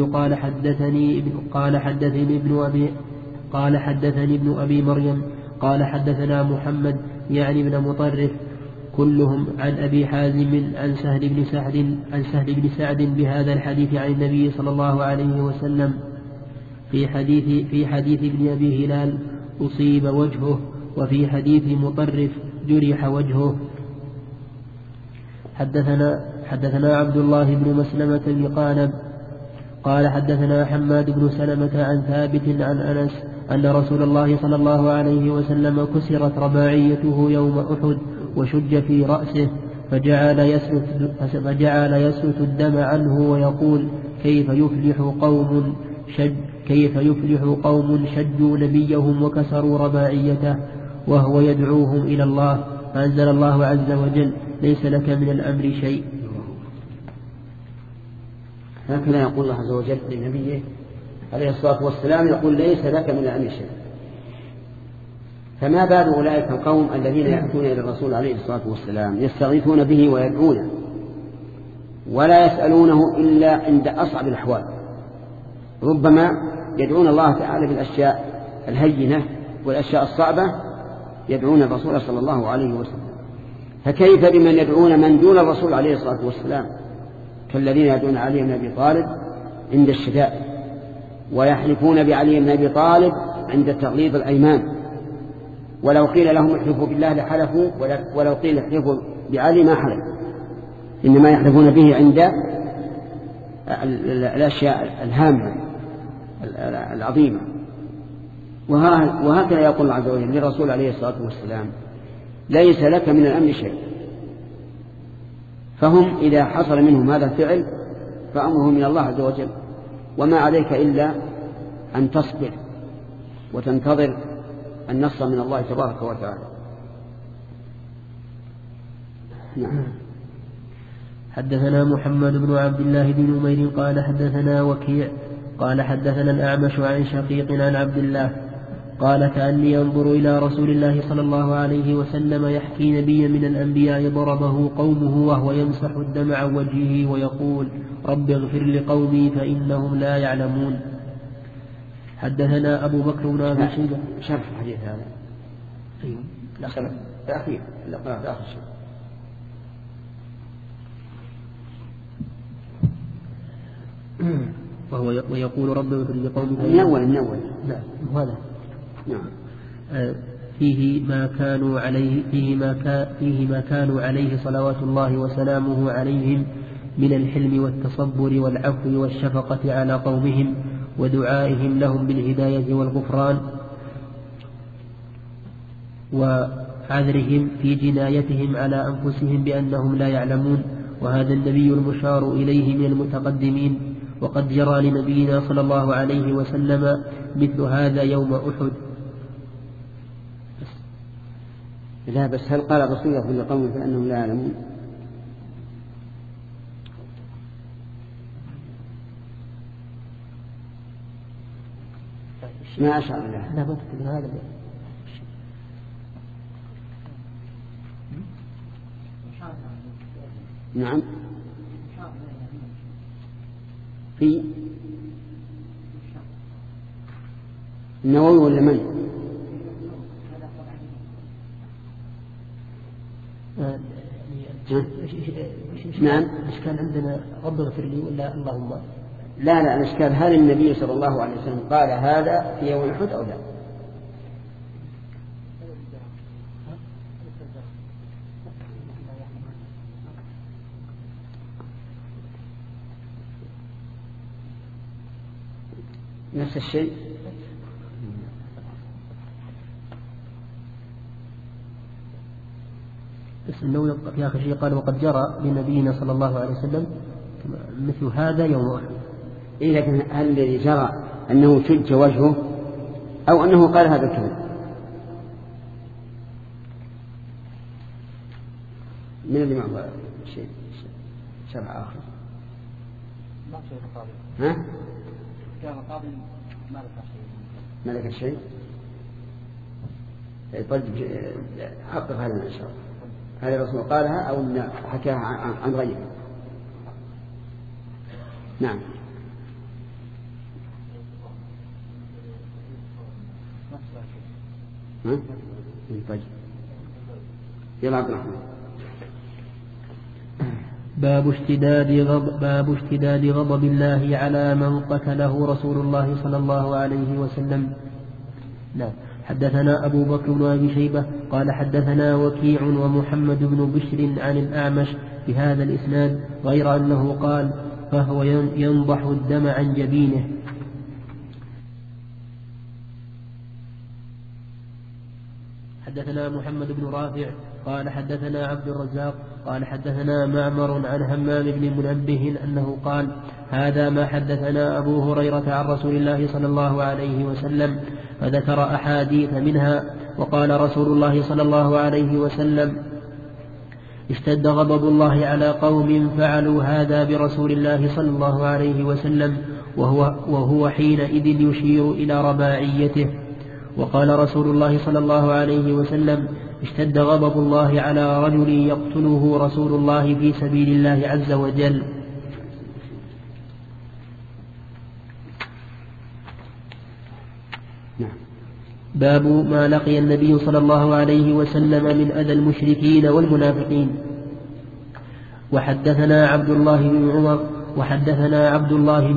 قال حدثني ابن أبي مريم قال حدثنا محمد يعني ابن مطرف كلهم عن أبي حازم عن سهل بن سعد بهذا الحديث عن النبي صلى الله عليه وسلم. في حديث ابن أبي هلال أصيب وجهه، وفي حديث مطرف جرح وجهه. حدثنا عبد الله بن مسلمة بن قانب قال حدثنا حماد بن سلمة عن ثابت عن أنس أن رسول الله صلى الله عليه وسلم كسرت رباعيته يوم أحد وشج في رأسه فجعل يسلت الدم عنه ويقول: كيف يفلح قوم شجوا نبيهم وكسروا رباعيته وهو يدعوهم إلى الله، فأنزل الله عز وجل: ليس لك من الأمر شيء. هكذا يقول الله عز وجل لنبيه عليه الصلاة والسلام، يقول: ليس لك من الأمر شيء. فما بال أولئك القوم الذين يأتون إلى الرسول عليه الصلاة والسلام يستغيثون به ويدعونه ولا يسألونه إلا عند أصعب الأحوال. ربما يدعون الله تعالى بالأشياء الهينة والأشياء الصعبة يدعون الرسول صلى الله عليه وسلم، فكيف بمن يدعون من دون الرسول عليه الصلاة والسلام، كالذين يدعون علي بن أبي طالب عند الشدائد، ويحلفون بعلي بن أبي طالب عند تغليظ الأيمان، ولو قيل لهم احلفوا بالله لحلفوا، ولو قيل احلفوا بعلي ما حلفوا، إنما يحلفون به عند الأشياء الهامة العظيمة. وهكذا يقول الله عز وجل للرسول عليه الصلاة والسلام: ليس لك من الأمر شيء. فهم إذا حصل منهم هذا الفعل فأمره من الله عز وجل، وما عليك إلا أن تصبر وتنتظر النصر من الله تبارك وتعالى. نعم. حدثنا محمد بن عبد الله بن نمير قال حدثنا وكيع قال حدثنا الأعمش عن شقيق عن عبد الله قال: كأني أنظر إلى رسول الله صلى الله عليه وسلم يحكي نبيا من الأنبياء ضربه قومه وهو يمسح الدم عن وجهه ويقول: رب اغفر لقومي فإنهم لا يعلمون. حدثنا أبو بكر بن أبي شيبة. شرح الحديث هذا. أيوه. لا شرح الأخير. لا آخر شيء. ويقول: رب اغفر لقومي من أول. لا هذا. نعم. فيه ما كانوا عليه صلوات الله وسلامه عليهم من الحلم والتصبر والعفو والشفقة على قومهم ودعائهم لهم بالهداية والغفران وعذرهم في جنايتهم على أنفسهم بأنهم لا يعلمون. وهذا النبي المشار إليه من المتقدمين، وقد جرى لنبينا صلى الله عليه وسلم مثل هذا يوم أحد. لا بس هل قال رسول الله في قوم فإنهم لا يعلمون؟ ما أشعر له. لا بكتب هذا. نعم. في النووي ولا من؟ نعم. الإشكال عندنا رب اغفر لي ولا اللهم؟ لا الإشكال هل النبي صلى الله عليه وسلم قال هذا في يوم أحد أو لا؟ نفس الشيء. بس النووي في آخر شيء قال وقد جرى لنبينا صلى الله عليه وسلم مثل هذا يوم أحد. إيه لكن هل الذي جرى أنه شج وجهه أو أنه قال هذا الكلام؟ من اللي معه شيء شرع آخر؟ ما شيء قاضي. ها؟ كان قاضي ما لك شيء. ما لك شيء؟ طيب حقق هذا إن شاء الله. هل الرسول قالها أو حكاها عن غيره؟ نعم. ها؟ طيب. يلا عبد الرحمن. باب اشتداد غضب الله على من قتله رسول الله صلى الله عليه وسلم. نعم. حدثنا أبو بكر بن أبي شيبة قال حدثنا وكيع ومحمد بن بشر عن الأعمش بهذا الإسناد غير أنه قال فهو ينضح الدم عن جبينه. حدثنا محمد بن رافع قال حدثنا عبد الرزاق قال حدثنا معمر عن همام بن منبه أنه قال هذا ما حدثنا أبو هريرة عن رسول الله صلى الله عليه وسلم فذكر أحاديث منها. وقال رسول الله صلى الله عليه وسلم اشتد غضب الله على قوم فعلوا هذا برسول الله صلى الله عليه وسلم وهو حينئذ يشير إلى رباعيته. وقال رسول الله صلى الله عليه وسلم اشتد غضب الله على رجل يقتله رسول الله في سبيل الله عز وجل. باب ما لقي النبي صلى الله عليه وسلم من أذى المشركين والمنافقين. وحدثنا عبد الله بن عمر وحدثنا عبد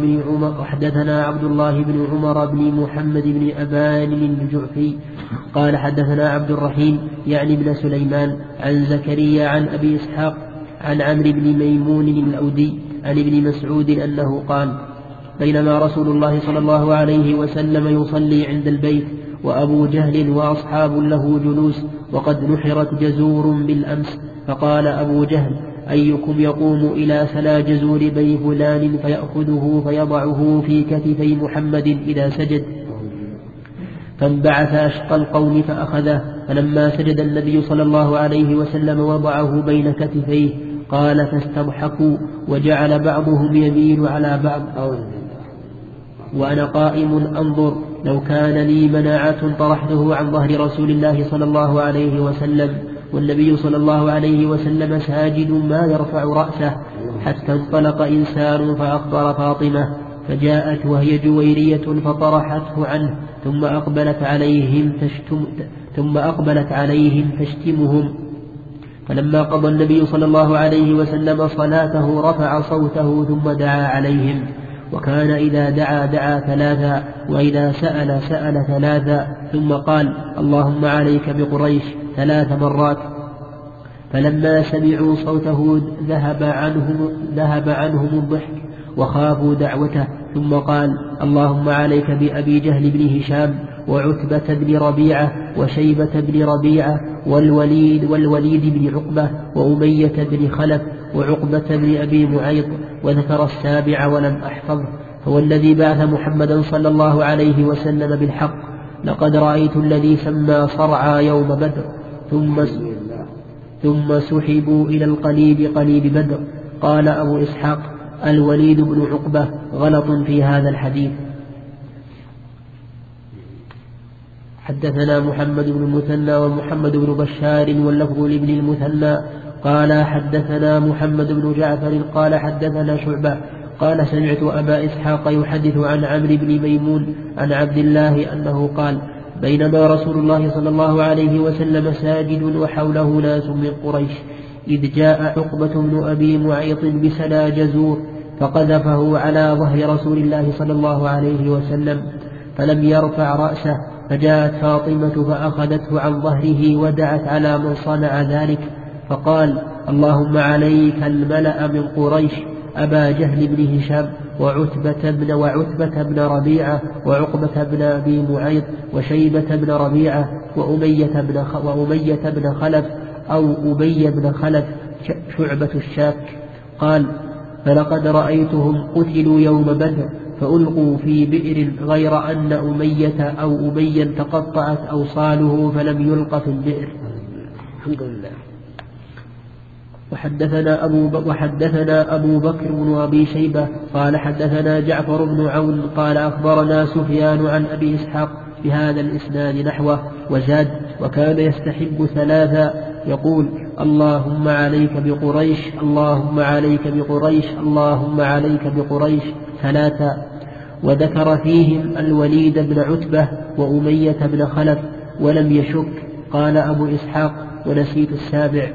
الله بن عمر بن محمد بن أبان الجعفي قال حدثنا عبد الرحيم يعني بن سليمان عن زكريا عن أبي إسحاق عن عمرو بن ميمون الأودي عن ابن مسعود أنه قال بينما رسول الله صلى الله عليه وسلم يصلي عند البيت وأبو جهل وأصحاب له جلوس وقد نحرت جزور بالأمس فقال أبو جهل أيكم يقوم إلى سلا جزور بني فلان فيأخذه فيضعه في كتفي محمد إذا سجد؟ فانبعث أشقى القوم فأخذه فلما سجد النبي صلى الله عليه وسلم وضعه بين كتفيه قال فاستضحكوا وجعل بعضهم يميل على بعض وأنا قائم أنظر لو كان لي مناعة طرحته عن ظهر رسول الله صلى الله عليه وسلم والنبي صلى الله عليه وسلم ساجد ما يرفع رأسه حتى انطلق إنسان فأخبر فاطمة فجاءت وهي جويرية فطرحته عنه ثم أقبلت عليهم تشتمهم. فلما قضى النبي صلى الله عليه وسلم صلاته رفع صوته ثم دعا عليهم وكان إذا دعا ثلاثا وإذا سأل ثلاثا ثم قال اللهم عليك بقريش 3 مرات. فلما سمعوا صوته ذهب عنهم الضحك وخافوا دعوته ثم قال اللهم عليك بأبي جهل بن هشام وعتبة بن ربيعة وشيبة بن ربيعة والوليد بن عقبة وأمية بن خلف وعقبة بن أبي معيط وذكر السابع ولم أحفظه. هو الذي بعث محمدا صلى الله عليه وسلم بالحق لقد رأيت الذي سمى صرعى يوم بدر ثم سحبوا إلى قليب بدر. قال أبو إسحاق الوليد بن عقبة غلط في هذا الحديث. حدثنا محمد بن المثنى ومحمد بن بشار واللفظ لابن المثنى قال حدثنا محمد بن جعفر قال حدثنا شعبة قال سمعت أبا إسحاق يحدث عن عمرو بن ميمون عن عبد الله أنه قال بينما رسول الله صلى الله عليه وسلم ساجد وحوله ناس من قريش إذ جاء عقبة بن أبي معيط بسلا جزور فقذفه على ظهر رسول الله صلى الله عليه وسلم فلم يرفع رأسه فجاءت فاطمة فأخذته عن ظهره ودعت على من صنع ذلك فقال اللهم عليك الملأ من قريش أبا جهل بن هشام وعتبة بن ربيعة وعقبة بن أبي معيط وشيبة بن ربيعة وأمية بن خلف أو أبي بن خلف شعبة الشاك. قال: فلقد رأيتهم قتلوا يوم بدر فألقوا في بئر غير أن أمية أو أبيا تقطعت أوصاله فلم يلق في البئر. الحمد لله. وحدثنا أبو بكر بن أبي شيبة قال حدثنا جعفر بن عون قال أخبرنا سفيان عن أبي إسحاق بهذا الإسناد نحوه وزاد: وكان يستحب ثلاثا يقول: اللهم عليك بقريش، اللهم عليك بقريش، اللهم عليك بقريش ثلاثا. وذكر فيهم الوليد بن عتبة وأمية بن خلف ولم يشك. قال أبو إسحاق: ونسيت السابع.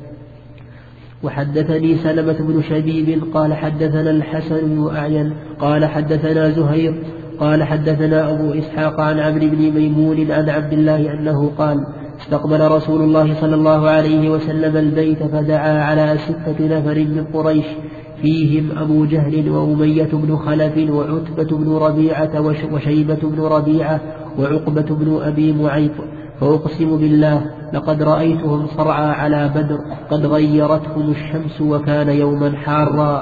وحدثني سلمة بن شبيب قال حدثنا الحسن بن أعين قال حدثنا زهير قال حدثنا أبو إسحاق عن عمرو بن ميمون عن عبد الله أنه قال: استقبل رسول الله صلى الله عليه وسلم البيت فدعا على 6 نفر من قريش فيهم أبو جهل وأمية بن خلف وعتبة بن ربيعة وشيبة بن ربيعة وعقبة بن أبي معيط. فأقسم بالله لقد رأيتهم صرعى على بدر قد غيرتهم الشمس وكان يوما حارا.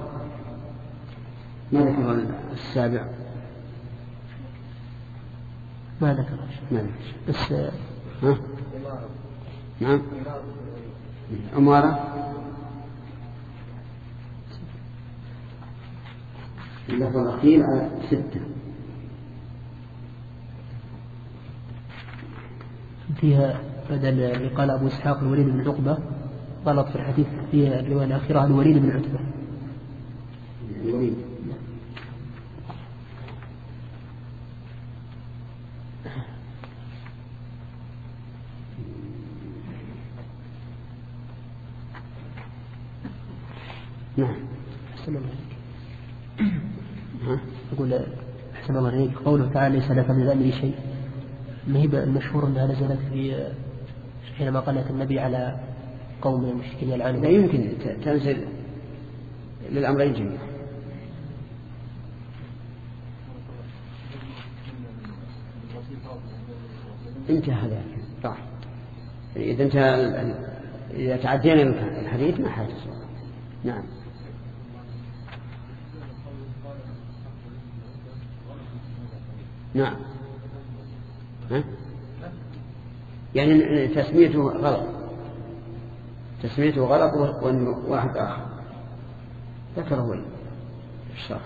ما ذكر السابع؟ ما ذكر بس ها؟ نعم. عمارة اللفظ الأخير على 6. فيها بدل اللي قال أبو إسحاق الوليد بن عقبة غلط في الحديث، فيها الرواية الأخيرة عن الوليد بن عتبة. نعم. أحسن الله عليك. أقول أحسن الله عليك قوله تعالى: ليس لك من الأمر شيء. ما هي المشهور أنها نزلت في حينما قالت النبي على قوم المشركين يلعنون؟ لا يمكن تنزل للأمرين جميعا. انتهى هذا صح. إذا انتهى، إذا تعدينا الحديث ما حاجة. نعم. نعم. يعني تسميته غلط، تسميته غلط واحد آخر ذكره الشرح.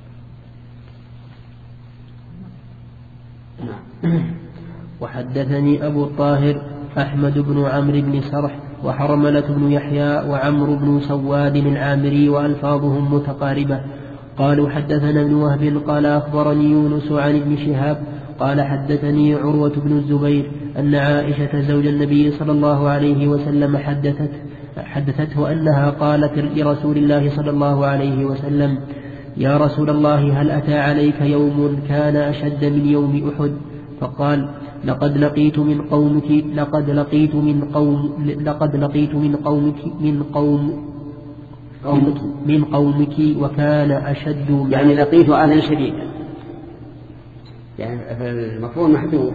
نعم. وحدثني أبو الطاهر أحمد بن عمرو بن سرح وحرملة بن يحيى وعمرو بن سواد العامري وألفاظهم متقاربة قالوا: حدثنا ابن وهب قال أخبرني يونس عن ابن شهاب قال حدثني عروة بن الزبير أن عائشة زوج النبي صلى الله عليه وسلم حدثته أنها قالت لرسول الله صلى الله عليه وسلم: يا رسول الله، هل أتى عليك يوم كان أشد من يوم أحد؟ فقال: لقد لقيت من قومك وكان أشد، يعني لقيت أذى شديدا، يعني المفروض محذوف.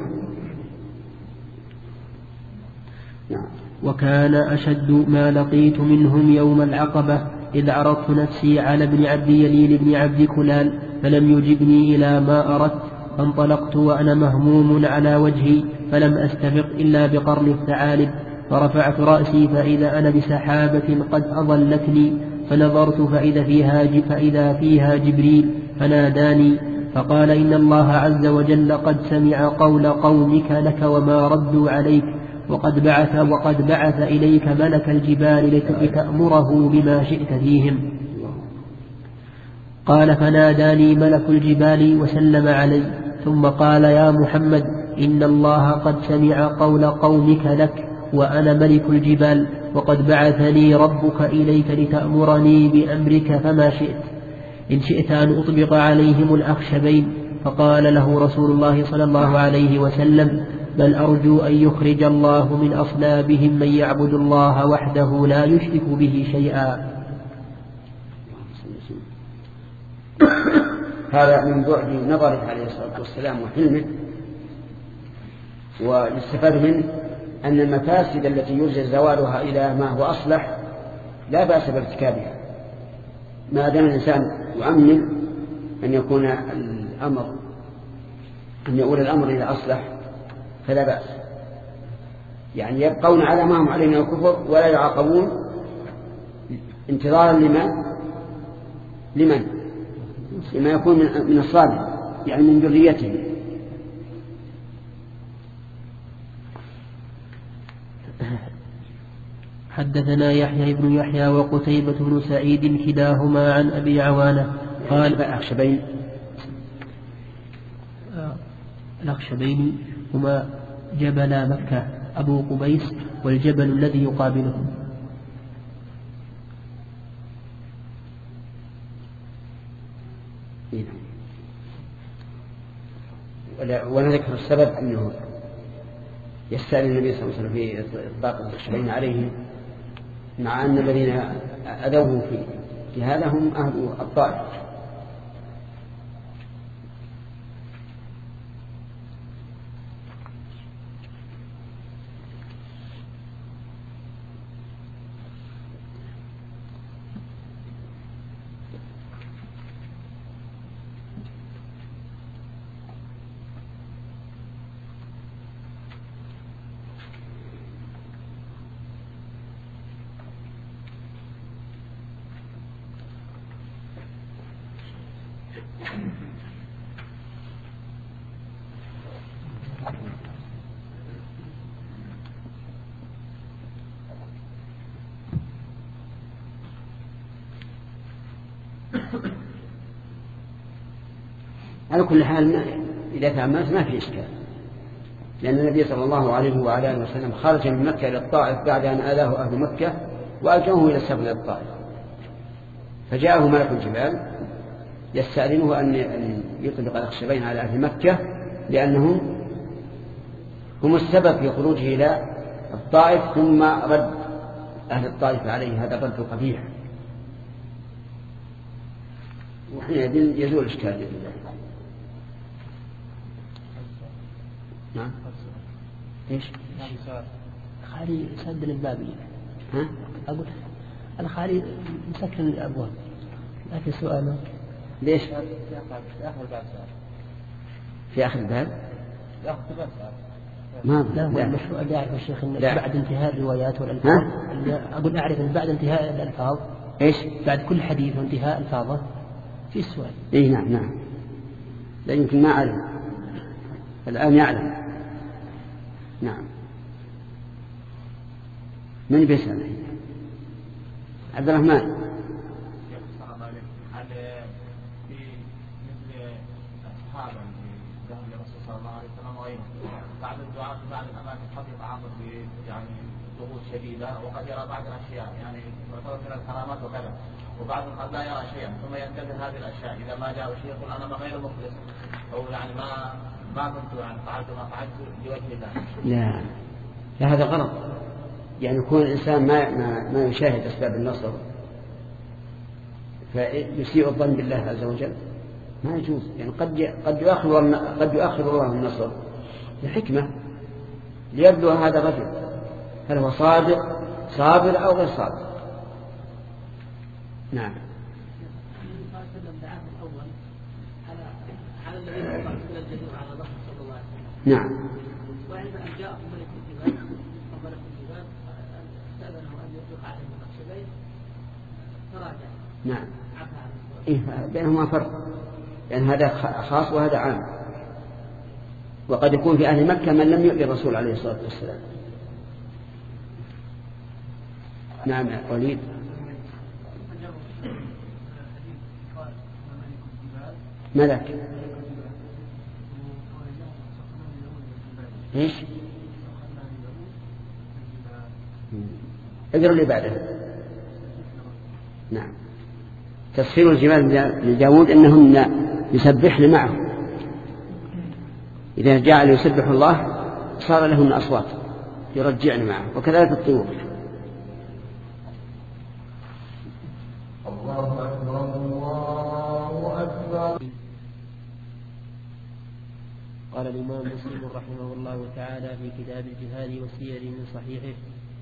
نعم. وكان أشد ما لقيت منهم يوم العقبة إذ عرضت نفسي على ابن عبد يليل بن عبد كلال فلم يجبني إلى ما أردت، فانطلقت وأنا مهموم على وجهي فلم أستفق إلا بقرن الثعالب، فرفعت رأسي فإذا أنا بسحابة قد أظلتني، فنظرت فإذا فيها جبريل فناداني فقال: إن الله عز وجل قد سمع قول قومك لك وما ردوا عليك، وقد بعث إليك ملك الجبال لتأمره بما شئت فيهم. قال: فناداني ملك الجبال وسلم علي، ثم قال: يا محمد، إن الله قد سمع قول قومك لك وأنا ملك الجبال، وقد بعثني ربك إليك لتأمرني بأمرك فما شئت، إن شئت أن أطبق عليهم الأخشبين. فقال له رسول الله صلى الله عليه وسلم: بل أرجو أن يخرج الله من أصلابهم من يعبد الله وحده لا يشرك به شيئا. هذا من بعد نظره عليه الصلاة والسلام وحلمه. ويستفاد منه أن المفاسد التي يرجى زوالها إلى ما هو أصلح لا بأس بارتكابها ما دام الإنسان يؤمن أن يكون الأمر أن يؤول الأمر إلى أصلح فلا بأس. يعني يبقون على ما هم عليه من الكفر ولا يعاقبون انتظارا لمن يكون من الصالح يعني من ذريته. حدثنا يحيى بن يحيى وقتيبة بن سعيد كلاهما عن أبي عوانة قال الأخشبين هما جبل مكة أبو قبيس والجبل الذي يقابله. ونذكر السبب أنه يستأذن النبي صلى الله عليه وسلم في إطلاق الأخشبين عليهم مع أن الذين أذوه في هذا هم أهل الطائف. على كل حال إذا تأملت ما في إشكال، لأن النبي صلى الله عليه وعلى آله وسلم خرج من مكة إلى الطائف بعد أن آذاه أهل مكة وألجأوه إلى السفر إلى الطائف، فجاءه ملك الجبال يستأذنه أن يطلق الأخشبين على أهل مكة لأنهم هم السبب في خروجه إلى الطائف، ثم رد أهل الطائف عليه هذا الرد القبيح، وحينئذ يزول الإشكال بإذن الله. نعم. ايش؟ الخالي سد البابي. ها؟ أقول الخالي مسكن الأبواب. لكن سؤال ليش؟ في آخر الباب سؤال. في آخر الباب؟ في آخر الباب سؤال. ما لا هو المشروع اللي أعرف الشيخ إن بعد انتهاء الروايات والألفاظ. أقول أعرف إن بعد انتهاء الألفاظ. إيش؟ بعد كل حديث وانتهاء ألفاظه في سؤال. إيه نعم نعم. لا يمكن ما أعلم. الآن يعلم. نعم. من بيسأل؟ عبد الرحمن. هل في مثل الصحابة اللي ذهبوا للرسول صلى الله عليه وسلم وغيره بعد الدعاء في بعض الأماكن قد يتعرض يعني ضغوط شديدة وقد يرى بعض الأشياء يعني تعتبر من الكرامات وكذا، وبعضهم قد لا يرى شيئا ثم ينتبه هذه الأشياء إذا ما جاء شيء يقول أنا غير مخلص أو يعني ما كنت يعني فعلت ما فعلت لوجه الله. لا هذا غلط. يعني يكون الإنسان ما يشاهد أسباب النصر فيسيء الظن بالله عز وجل، ما يجوز. يعني قد يؤخر الله النصر لحكمة ليبلو هذا الرجل هل هو صابر أو غير صابر. نعم. نعم. وعندما جاءه ملك الجبال وملك الجبال استأذنه أن يطلق عليه الأخشبين فراجع. نعم. إيه بينهما فرق، لأن هذا خاص وهذا عام، وقد يكون في أهل مكة من لم يؤذي الرسول عليه الصلاة والسلام. نعم يا وليد. ملك ايش؟ اقرأ اللي بعده. نعم. تسخير الجبال لداود انهم يسبحن معه، اذا جعل يسبح الله صار لهن اصوات يرجعن معه، وكذلك الطيور. الله أكبر الله قال الإمام مسلم رحمه الله تعالى في كتاب الجهاد والسير من صحيحه: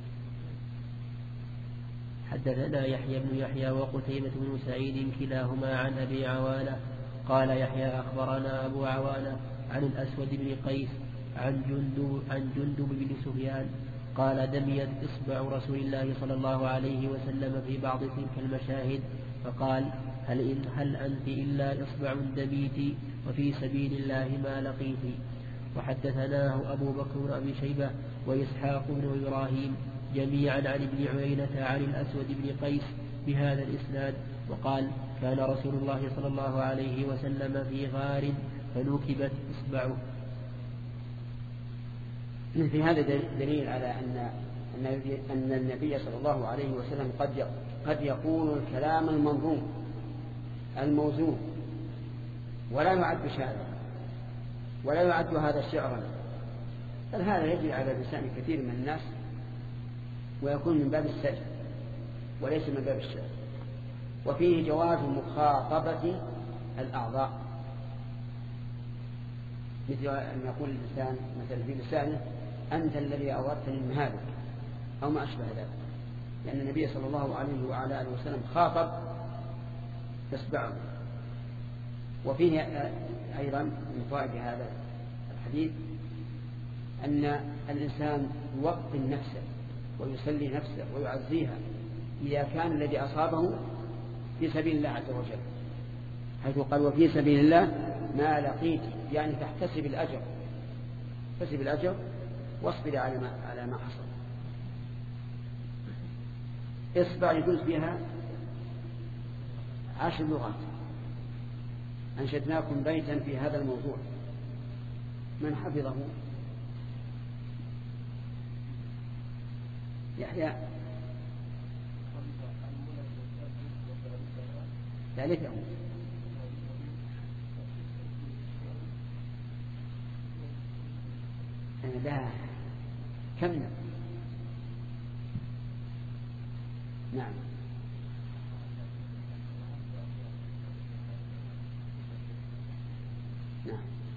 حدثنا يحيى بن يحيى وقتيبة بن سعيد كلاهما عن أبي عوانة قال يحيى أخبرنا أبو عوانة عن الأسود بن قيس عن جندب بن سفيان قال دميت إصبع رسول الله صلى الله عليه وسلم في بعض تلك المشاهد فقال هل أنت إلا إصبع دميت وفي سبيل الله ما لقيت. وحدثناه أبو بكر بن أبي شيبة وإسحاق بن إبراهيم جميعا عن ابن عيينة عن الأسود بن قيس بهذا الإسناد وقال كان رسول الله صلى الله عليه وسلم في غار فنكبت إصبعه. في هذا دليل على أن النبي صلى الله عليه وسلم قد يقول الكلام المنظوم الموزون ولا يعد شعرا ولا يعد هذا شعرا، بل هذا يجري على لسان كثير من الناس ويكون من باب السجع وليس من باب الشعر. وفيه جواز مخاطبة الأعضاء، مثل أن يقول الإنسان مثلا في لسانه أنت الذي أوردتني من هذا أو ما أشبه ذلك، لأن النبي صلى الله عليه وعلى آله وسلم خاطب إصبعه. وفيه أيضا من فوائد هذا الحديث أن الإنسان يوطن نفسه ويسلي نفسه ويعزيها إذا كان الذي أصابه في سبيل الله عز وجل، حيث قال وفي سبيل الله ما لقيت، يعني تحتسب الأجر، تحتسب الأجر واصبر على ما حصل. إصبع يجوز بها 10 لغات. أنشدناكم بيتا في هذا الموضوع، من حفظه؟ يحيى ثالثه لا كمل. نعم نعم.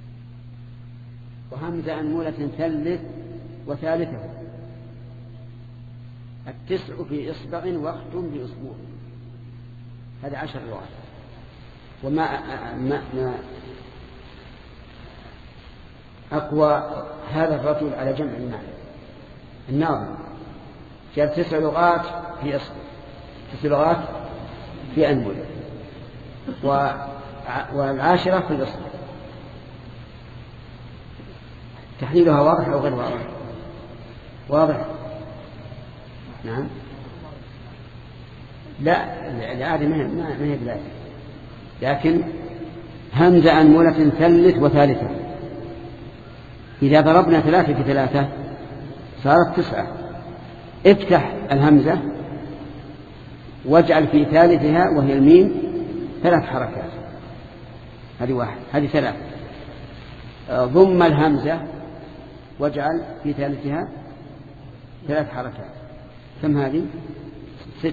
وهمزة أنمولة ثلث وثالثه. 9 في إصبع واختم بأسبوع، هذا 10 لغات. وما أقوى هذا الرجل على جمع المعنى. الناظم جاب 9 لغات في إصبع، 9 لغات في أنمولة، والعاشرة في الإصبع. تحليلها واضح أو غير واضح؟ واضح. نعم. لا العادة ما هي بذلك، لكن همزة أنمولة ثلث وثالثة. إذا ضربنا 3 في 3 صارت 9. افتح الهمزة واجعل في ثالثها وهي الميم 3 حركات، هذه 1، هذه 3. ضم الهمزة واجعل في ثالثها 3 حركات، كم هذه؟ 6.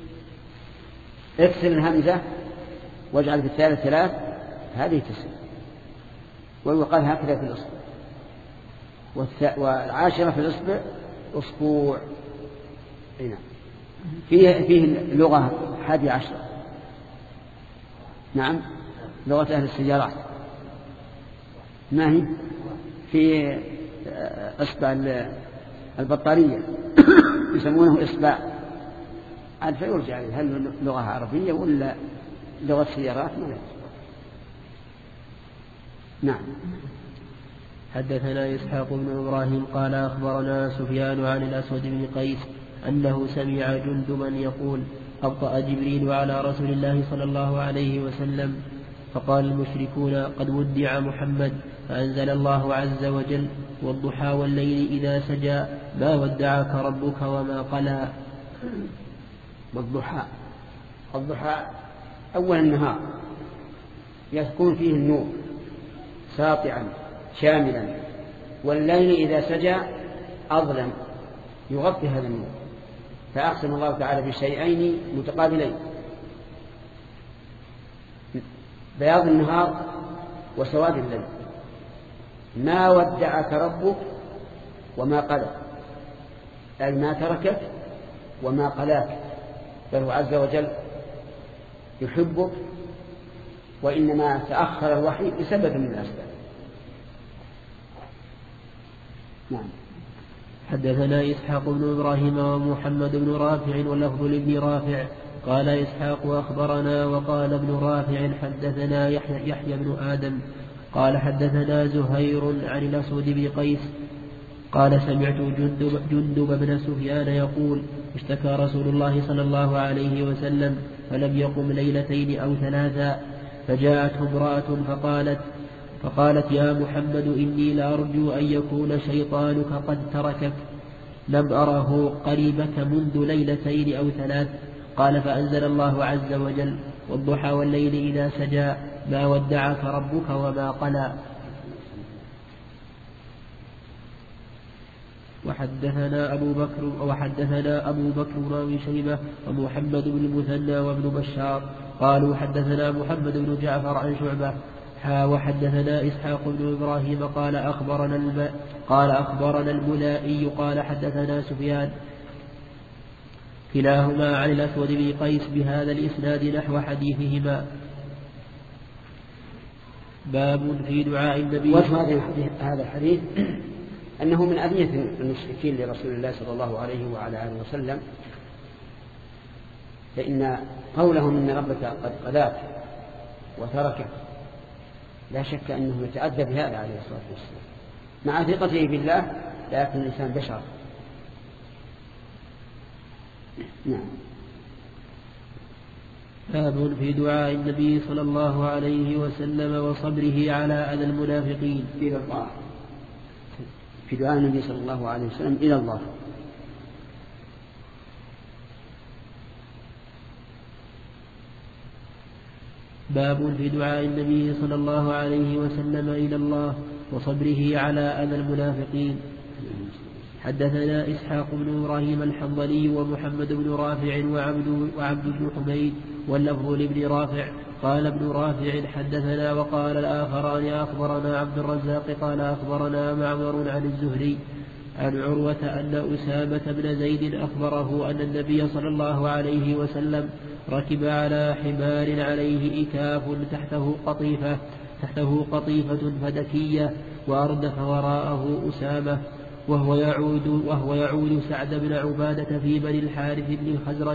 اكسر الهمزة واجعل في الثالث 3، هذه 9. ويقال هكذا في الأصبع. والعاشرة في الأصبع أسبوع. فيه لغة 11. نعم، لغة أهل السيارات. ما هي؟ في أصبع البطارية يسمونه إصبع، عاد فيرجع هل لغة عربية ولا لغة سيارات؟ ما نعم. حدثنا إسحاق بن إبراهيم قال أخبرنا سفيان عن الأسود بن قيس أنه سمع جندبا يقول أبطأ جبريل على رسول الله صلى الله عليه وسلم فقال المشركون قد ودع محمد، فأنزل الله عز وجل والضحى والليل إذا سجى ما ودعك ربك وما قلى. والضحى أول النهار يكون فيه النور ساطعا شاملا، والليل إذا سجى أظلم يغطي هذا النور، فأقسم الله تعالى بشيئين متقابلين: بياض النهار وسواد الليل. ما ودعك ربك وما قلق، أي ما تركك وما قلاك، بل هو عز وجل يحبك، وإنما تأخر الوحي بسبب من الأسباب. نعم. حدثنا إسحاق بن إبراهيم ومحمد بن رافع واللفظ لابن رافع قال إسحاق أخبرنا وقال ابن رافع حدثنا يحيى بن آدم قال حدثنا زهير عن الأسود بن قيس قال سمعت جندب بن سفيان يقول اشتكى رسول الله صلى الله عليه وسلم فلم يقم ليلتين أو ثلاثا، فجاءته امرأة فقالت يا محمد إني لأرجو أن يكون شيطانك قد تركك، لم أره قريبك منذ ليلتين أو ثلاث. قال فأنزل الله عز وجل والضحى والليل إذا سجى ما ودعك ربك وما قلى. وحدثنا أبو بكر بن أبي شيبة ومحمد بن المثنى وابن بشار قالوا حدثنا محمد بن جعفر عن شعبة وحدثنا إسحاق بن إبراهيم قال أخبرنا الملائي قال حدثنا سفيان كلاهما عن الأسود بن قيس بهذا الإسناد نحو حديثهما. باب في دعاء النبي. وجه هذا الحديث أنه من أذية المشركين لرسول الله صلى الله عليه وعلى آله وسلم، فإن قولهم إن ربك قد قلاك وتركك لا شك أنه يتأذى بهذا عليه الصلاة والسلام مع ثقته بالله، لكن الإنسان بشر. نعم. باب في دعاء النبي صلى الله عليه وسلم وصبره على أذى المنافقين. إلى الله، في دعاء النبي صلى الله عليه وسلم إلى الله. باب في دعاء النبي صلى الله عليه وسلم إلى الله وصبره على أذى المنافقين. حدثنا إسحاق بن إبراهيم الحنظلي ومحمد بن رافع وعبد بن حميد واللفظ لابن رافع قال ابن رافع حدثنا وقال الآخران أخبرنا عبد الرزاق قال أخبرنا معمر عن الزهري عن عروة أن أسامة بن زيد أخبره أن النبي صلى الله عليه وسلم ركب على حمار عليه إكاف تحته قطيفة فدكية وأردف وراءه أسامة وهو يعود سعد بن عبادة في بني الحارث بن الخزرج،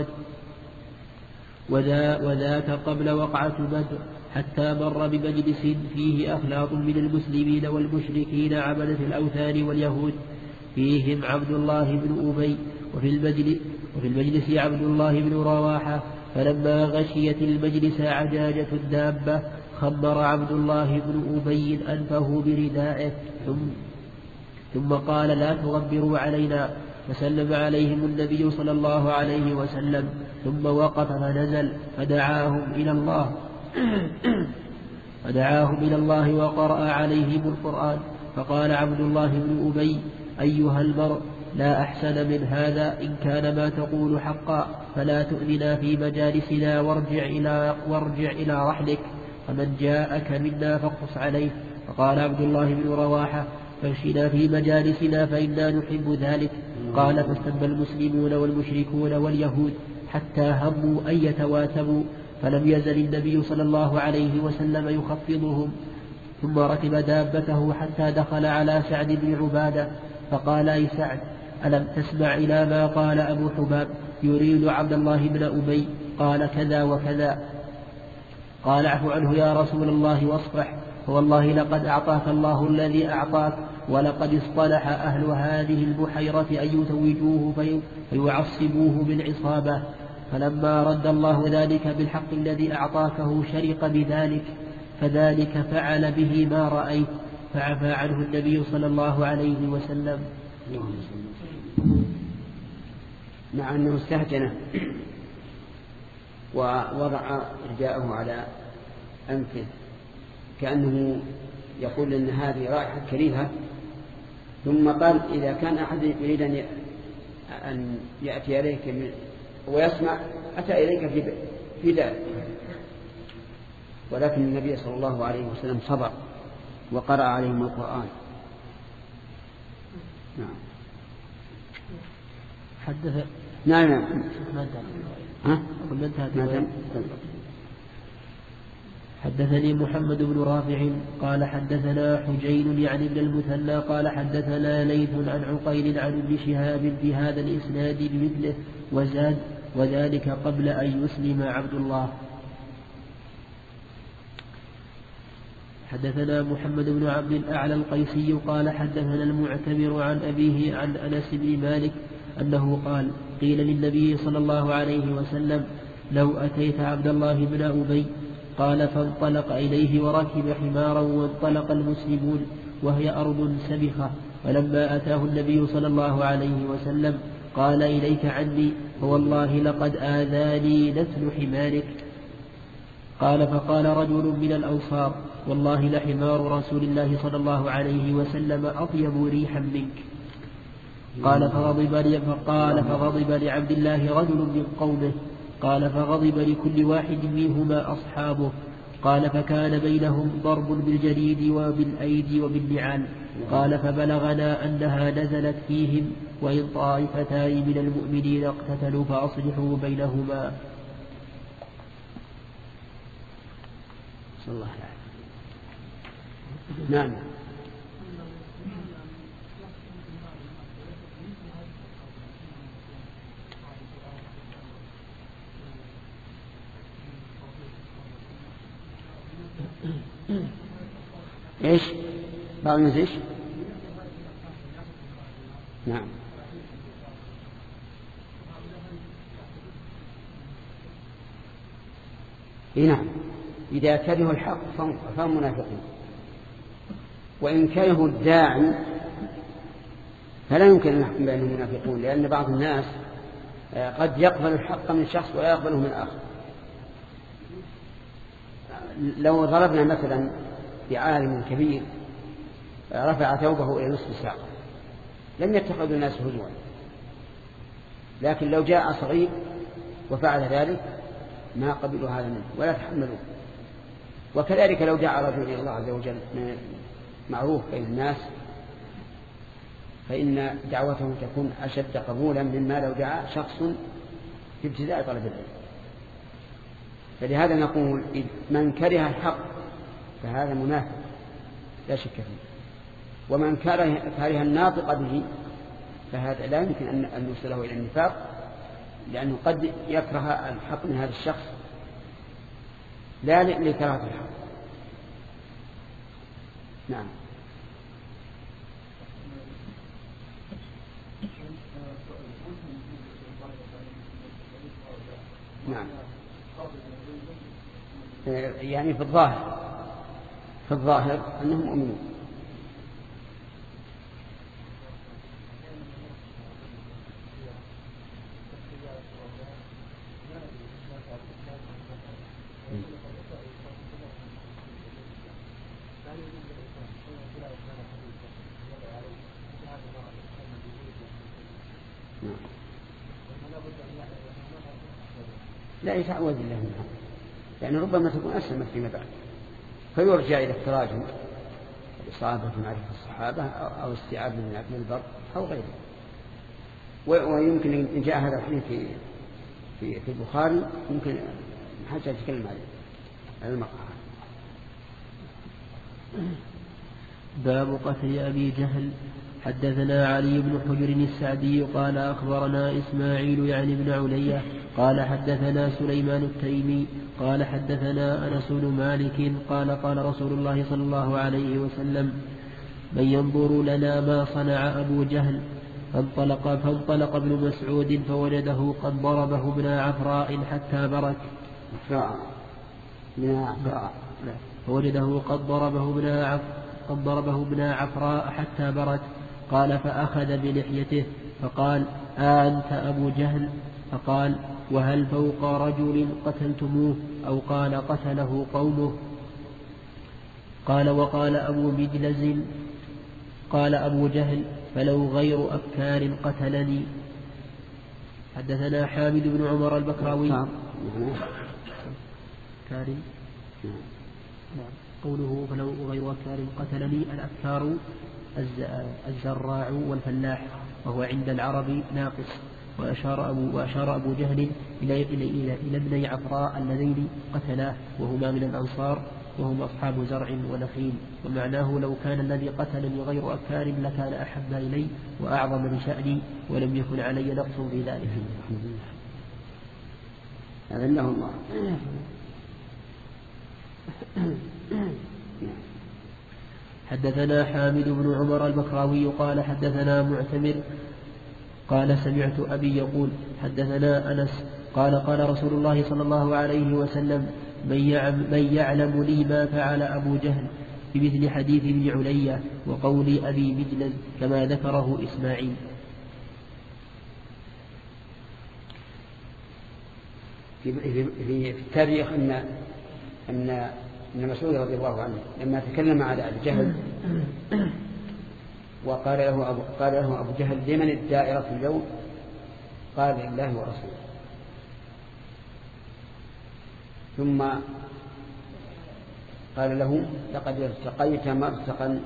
وذاك قبل وقعة بدر، حتى مر بمجلس فيه أخلاط من المسلمين والمشركين عبدة الأوثان واليهود، فيهم عبد الله بن أبي وفي المجلس عبد الله بن رواحة. فلما غشيت المجلس عجاجة الدابة خمر عبد الله بن أبي أنفه بردائه ثم قال لا تغبروا علينا، فسلم عليهم النبي صلى الله عليه وسلم ثم وقف فنزل فدعاهم إلى الله وقرأ عليهم القرآن. فقال عبد الله بن أبي أيها المرء لا أحسن من هذا، إن كان ما تقول حقا فلا تؤذنا في مجالسنا وارجع إلى رحلك، فمن جاءك منا فاقص عليه. فقال عبد الله بن رواحة فامشنا في مجالسنا فإنا نحب ذلك. قال فاستب المسلمون والمشركون واليهود حتى هموا أن يتواتبوا، فلم يزل النبي صلى الله عليه وسلم يخفضهم، ثم ركب دابته حتى دخل على سعد بن عبادة فقال أي سعد ألم تسمع إلى ما قال أبو حباب يريد عبد الله بن أبي؟ قال كذا وكذا. قال اعف عنه يا رسول الله واصفح، فوالله لقد أعطاك الله الذي أعطاك، ولقد اصطلح أهل هذه البحيرة أن يتوجوه فيعصبوه بالعصابة، فلما رد الله ذلك بالحق الذي أعطاكه شرق بذلك، فذلك فعل به ما رأيت، فعفى عنه النبي صلى الله عليه وسلم. مع أنه استهجنه ووضع رداءه على أنفه كأنه يقول إن هذه رائحة كريهة، ثم قال إذا كان أحد يريد أن يأتي إليك ويسمع أتى إليك في ذلك، ولكن النبي صلى الله عليه وسلم صبر وقرأ عليهم القرآن نعم. حدث نعم. ما انتهت. حدثني محمد بن رافع قال حدثنا حجين يعني ابن المثنى قال حدثنا ليث عن عقيل عن ابن شهاب في هذا الإسناد بمثله وزاد وذلك قبل أن يسلم عبد الله. حدثنا محمد بن عبد الأعلى القيسي قال حدثنا المعتمر عن أبيه عن أنس بن مالك أنه قال قيل للنبي صلى الله عليه وسلم لو أتيت عبد الله بن أبي قال فانطلق إليه وركب حمارا وانطلق المسلمون وهي أرض سبخة ولما أتاه النبي صلى الله عليه وسلم قال إليك عني فوالله لقد آذاني نتن حمارك. قال فقال رجل من الأنصار والله لحمار رسول الله صلى الله عليه وسلم أطيب ريحا منك. قال فغضب لعبد الله رجل من قومه قال فغضب لكل واحد منهما أصحابه. قال فكان بينهم ضرب بالجريد وبالأيدي وبالنعال. قال فبلغنا أنها نزلت فيهم وإن طائفتان من المؤمنين اقتتلوا فأصلحوا بينهما. صلى الله عليه وسلم. نعم. ايش؟ بعض الناس ايش؟ نعم. نعم. إذا كرهوا الحق فهم منافقين، وإن كرهوا الداعي فلا يمكن أن نحكم بأنهم منافقون، لأن بعض الناس قد يقبل الحق من شخص ولا يقبله من آخر. لو ضربنا مثلا بعالم كبير رفع ثوبه إلى نصف الساق لم يتخذ الناس هزوا، لكن لو جاء صغير وفعل ذلك ما قبلوا هذا منه ولا تحملوه. وكذلك لو دعا رجل إلى الله عز وجل معروف بين الناس فإن دعوته تكون أشد قبولا مما لو دعا شخص في ابتداء طلب العلم. فلهذا نقول من كره الحق فهذا منافق لا شك فيه، ومن كره الناطق به فهذا لا يمكن أن نوصله إلى النفاق، لأنه قد يكره الحق من هذا الشخص لا لكراهة الحق. نعم. نعم. يعني في الظاهر أنهم مؤمنون. لا يتعوذ الله منها، يعني ربما تكون أسلمت فيما بعد فيرجع إلى التراجم إصابة معرفة الصحابة أو استيعاب من البر أو غيره. ويمكن إن جاء هذا الحديث في البخاري يمكن حتى يتكلم على المقام. باب قتل أبي جهل. حدثنا علي بن حجر السعدي قال أخبرنا إسماعيل يعني بن علية قال حدثنا سليمان التيمي قال حدثنا أنس بن مالك قال قال رسول الله صلى الله عليه وسلم من ينظر لنا ما صنع أبو جهل. فانطلق ابن مسعود فوجده قد ضربه ابن عفراء حتى برك. فوجده قد ضربه ابن عفراء حتى برك. قال فأخذ بلحيته فقال أنت أبو جهل؟ فقال وهل فوق رجل قتلتموه أو قال قتله قومه؟ قال وقال أبو مجلز قال أبو جهل فلو غير أبكار قتلني. حدثنا حامد بن عمر البكراوي قوله فلو غير أبكار قتلني. الأبكار الزراع والفلاح، وهو عند العرب ناقص. وأشار أبو جهل إلى ابني عفراء اللذين قتلاه، وهما من الأنصار، وهم أصحاب زرع ونخيل. ومعناه لو كان الذي قتلني غير أكار لكان أحب إلي وأعظم لشأني، ولم يكن علي نقص في ذلك. أذله الله. حدثنا حامد بن عمر البكراوي قال حدثنا معتمر قال سمعت أبي يقول حدثنا أنس قال قال رسول الله صلى الله عليه وسلم من يعلم لي ما فعل أبو جهل بمثل حديث ابن علية وقول أبي مجلد كما ذكره إسماعيل. في التاريخ أن مسعود رضي الله عنه لما تكلم على أبي جهل وقال له أبو جهل لمن الدائرة اليوم؟ قال لله ورسوله. ثم قال له لقد ارتقيت مرتقا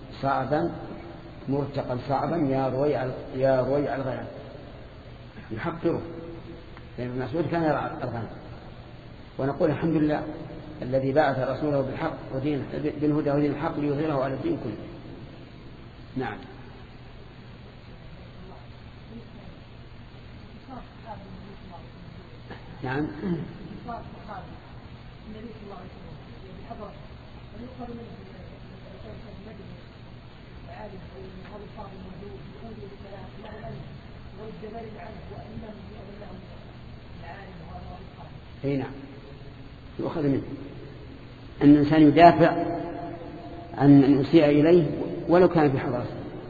صعبا يا رويع الغنم، يحقره، لأن مسعود كان يرعى الغنم. ونقول الحمد لله الذي بعث رسوله بالحق بالهدى ودين الحق ليظهره على الدين كله. نعم. نعم. اي نعم، يؤخذ منه أن الإنسان يدافع عن من أسيء إليه ولو كان في حضرته،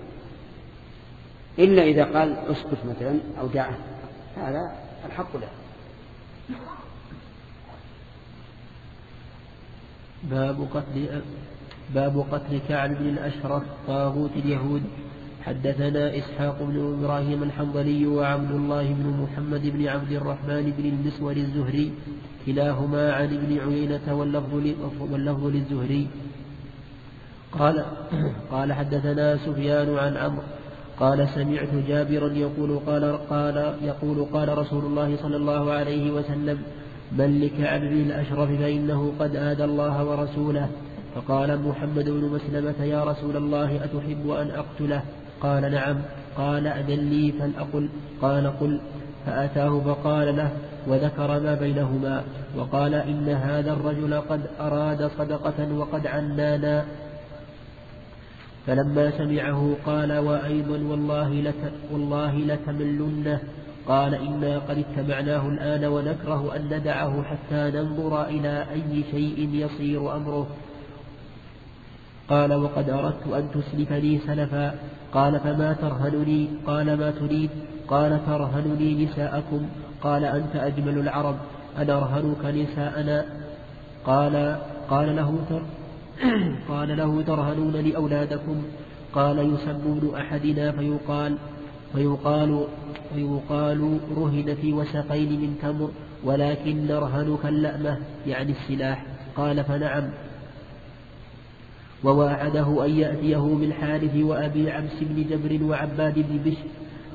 إلا إذا قال اسكت مثلا أو دعه، هذا الحق له. باب قتل كعب بن الأشرف طاغوت اليهود. حدثنا إسحاق بن إبراهيم الحنظلي وعبد الله بن محمد بن عبد الرحمن بن المسور الزهري كلاهما عن ابن عيينة واللفظ للزهري قال حدثنا سفيان عن عمرو قال سمعت جابرا يقول قال رسول الله صلى الله عليه وسلم من لكعب بن الأشرف فإنه قد آذى الله ورسوله. فقال محمد بن مسلمة يا رسول الله أتحب أن أقتله؟ قال نعم. قال أذن لي فلأقل؟ قال قل. فأتاه فقال له وذكر ما بينهما وقال إن هذا الرجل قد أراد صدقة وقد عنانا. فلما سمعه قال وأيضا والله لتملنه. قال إنا قد اتبعناه الآن ونكره أن ندعه حتى ننظر إلى أي شيء يصير أمره. قال وقد أردت أن تسلف لي سلفا. قال فما ترهنني؟ قال ما تريد؟ قال ترهنني نساءكم. قال أنت أجمل العرب أنرهنك نساءنا؟ قال له ترهنون لأولادكم؟ قال يسب ابن أحدنا فيقال رهن في وسقين من تمر ولكن نرهنك اللأمة يعني السلاح. قال فنعم. وواعده أن يأتيه بالحارث وأبي عبس بن جبر وعباد بن بشر.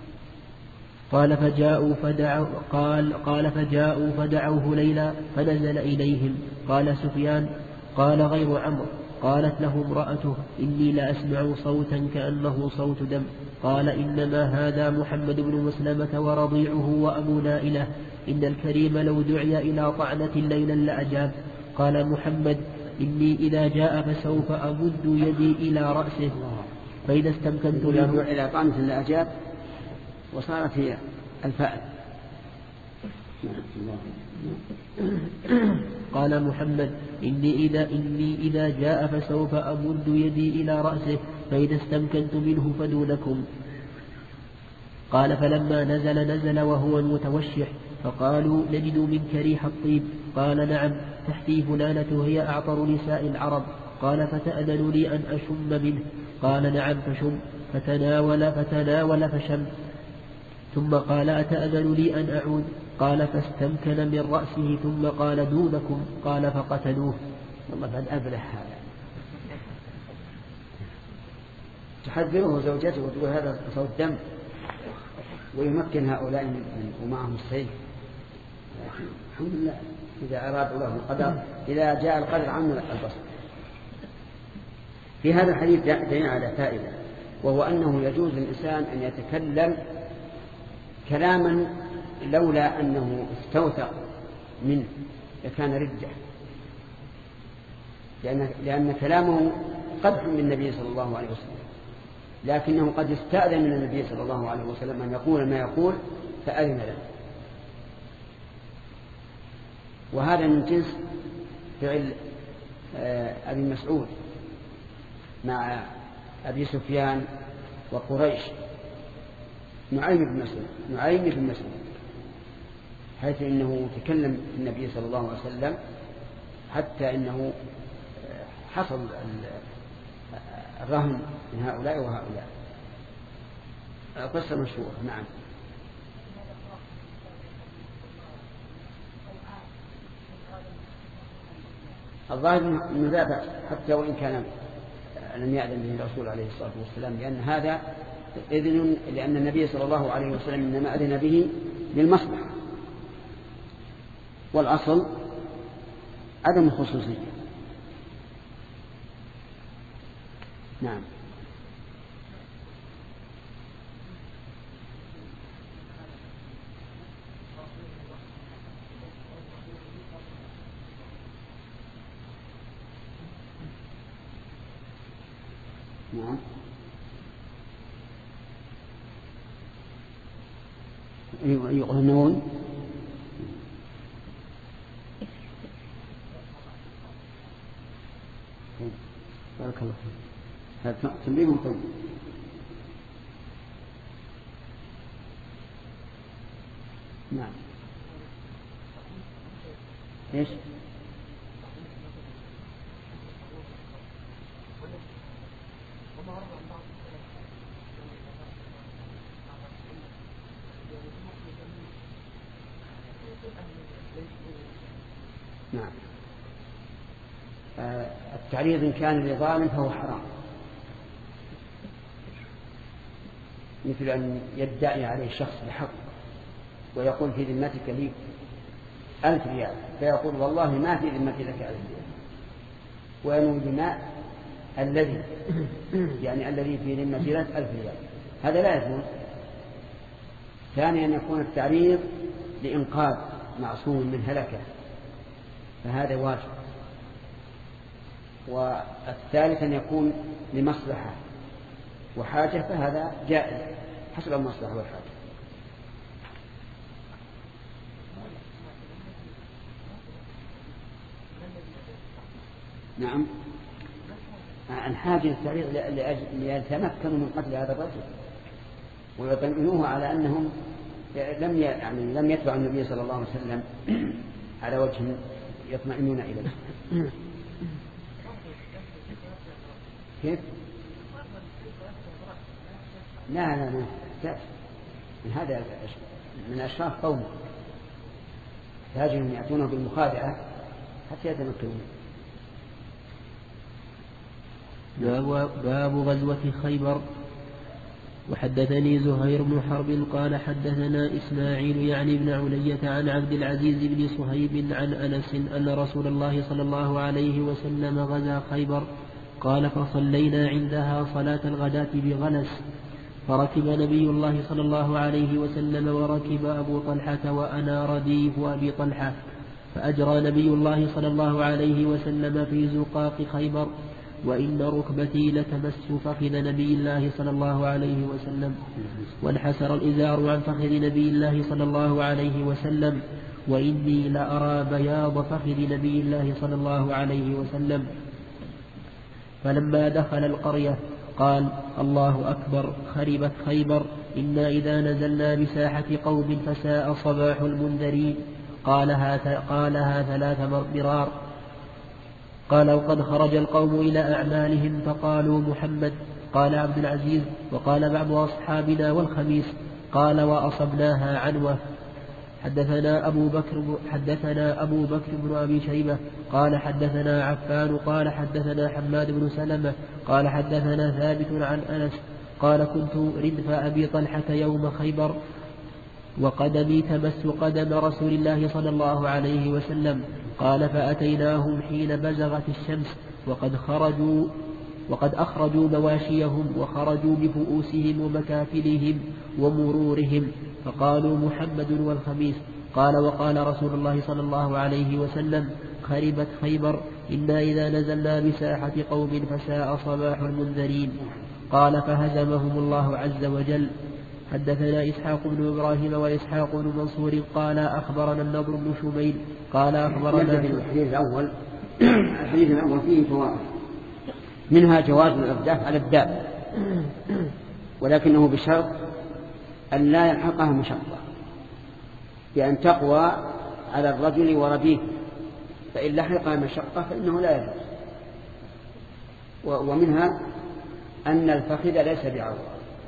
قال فجاءوا فدعوه ليلا فنزل إليهم. قال سفيان قال غير عمرو قالت له امرأته إني لأسمع صوتا كأنه صوت دم. قال إنما هذا محمد بن مسلمة ورضيعه وأبو نائلة إن الكريم لو دعي إلى طعنة ليلا لأجاب. قال محمد إني إذا جاء فسوف أمد يدي إلى رأسه فإذا استمكنت منه إلى طعنة لأجاب وصارت هي الفاعل. قال محمد إني إذا جاء فسوف أمد يدي إلى رأسه فإذا استمكنت منه فدونكم. قال فلما نزل وهو متوشح فقالوا نجد منك ريح الطيب. قال نعم تحتي فلانة هي أعطر نساء العرب. قال فتأذن لي أن أشم منه؟ قال نعم فشم. فتناول فشم. ثم قال أتأذن لي أن أعود؟ قال فاستمكن من رأسه ثم قال دونكم. قال فقتلوه. والله بعد أبلح هذا. تحذره زوجته وتقول هذا صوت دم، ويمكن هؤلاء ومعهم السيف. الحمد لله إذا أرادوا له القدر، إذا جاء القدر عن البصر. في هذا الحديث دليل على فائدة، وهو أنه يجوز للإنسان أن يتكلم كلاما لولا أنه استوثق منه لكان ردة، لأن كلامه قدح من النبي صلى الله عليه وسلم، لكنه قد استأذن من النبي صلى الله عليه وسلم أن يقول ما يقول فأذن له. وهذا من جنس فعل أبي مسعود مع أبي سفيان وقريش، نعيم بن مسعود، حيث إنه تكلم النبي صلى الله عليه وسلم حتى إنه حصل الرهن من هؤلاء وهؤلاء. قصة مشهورة. نعم. الظاهر من ذلك حتى وإن كان لم يأذن به الرسول عليه الصلاة والسلام، لأن هذا إذن، لأن النبي صلى الله عليه وسلم إنما أذن به للمصلحة، والأصل عدم الخصوصية. نعم. نعم. يقولون بارك الله فيك. هذا تنبيه طيب. نعم. ايش؟ نعم. التعريض إن كان لظالم فهو حرام، مثل أن يدعي عليه شخص بحق ويقول في ذمتك لي 1000 ريال، فيقول والله ما في ذمتي لك 1000 ريال، وينوي بماء الذي يعني الذي في ذمتي لك 1000 ريال، هذا لا يجوز. ثانيا أن يكون التعريض لإنقاذ معصوم من هلكه، فهذا واجب. والثالث أن يكون لمصلحة وحاجة، فهذا جائز حسب المصلحة والحاجة. نعم. الحاجة للتعريض ليتمكنوا من قتل هذا الرجل ويطمئنوه على أنهم لم يتبعوا النبي صلى الله عليه وسلم على وجه يطمئنون إليه. كيف؟ لا من هذا من أشراف قوم يهاجرون يأتونه بالمخادعة حتى يتمكنون. باب غزوة خيبر. وحدثني زهير بن حرب قال حدثنا إسماعيل يعني بن علية عن عبد العزيز بن صهيب عن أنس أن رسول الله صلى الله عليه وسلم غزا خيبر. قال فصلينا عندها صلاة الغداة بغلس، فركب نبي الله صلى الله عليه وسلم وركب أبو طلحة وأنا رديف أبي طلحة، فأجرى نبي الله صلى الله عليه وسلم في زقاق خيبر، وإن ركبتي لتمس فخذ نبي الله صلى الله عليه وسلم، وانحسر الإزار عن فخذ نبي الله صلى الله عليه وسلم، وإني لأرى بياض فخذ نبي الله صلى الله عليه وسلم. فلما دخل القرية قال الله أكبر خربت خيبر، إنا إذا نزلنا بساحة قوم فساء صباح المنذرين. قالها 3 مرار. قال وقد خرج القوم إلى أعمالهم فقالوا محمد. قال عبد العزيز وقال بعض أصحابنا والخميس. قال وأصبناها عنوة. حدثنا أبو بكر بن أبي شيبة قال حدثنا عفان قال حدثنا حماد بن سلمة قال حدثنا ثابت عن أنس قال كنت ردف أبي طلحة يوم خيبر وقدمي تمس قدم رسول الله صلى الله عليه وسلم قال فأتيناهم حين بزغت الشمس وقد أخرجوا مواشيهم وخرجوا بفؤوسهم ومكافلهم ومرورهم فقالوا محمد والخميس قال وقال رسول الله صلى الله عليه وسلم خربت خيبر إنا إذا نزلنا بساحة قوم فساء صباح المنذرين قال فهزمهم الله عز وجل. حدثنا إسحاق بن إبراهيم وإسحاق بن منصور قال أخبرنا النضر بن شميل قال أخبرنا الحديث الأول فيه فوائد منها جواز الإرداف على الدابة ولكنه بشرط أن لا يلحقها مشقة بأن تقوى على الرجل ورديه فإن لحقها مشقة فإنه لا يجوز. ومنها أن الفخذ ليس بعورة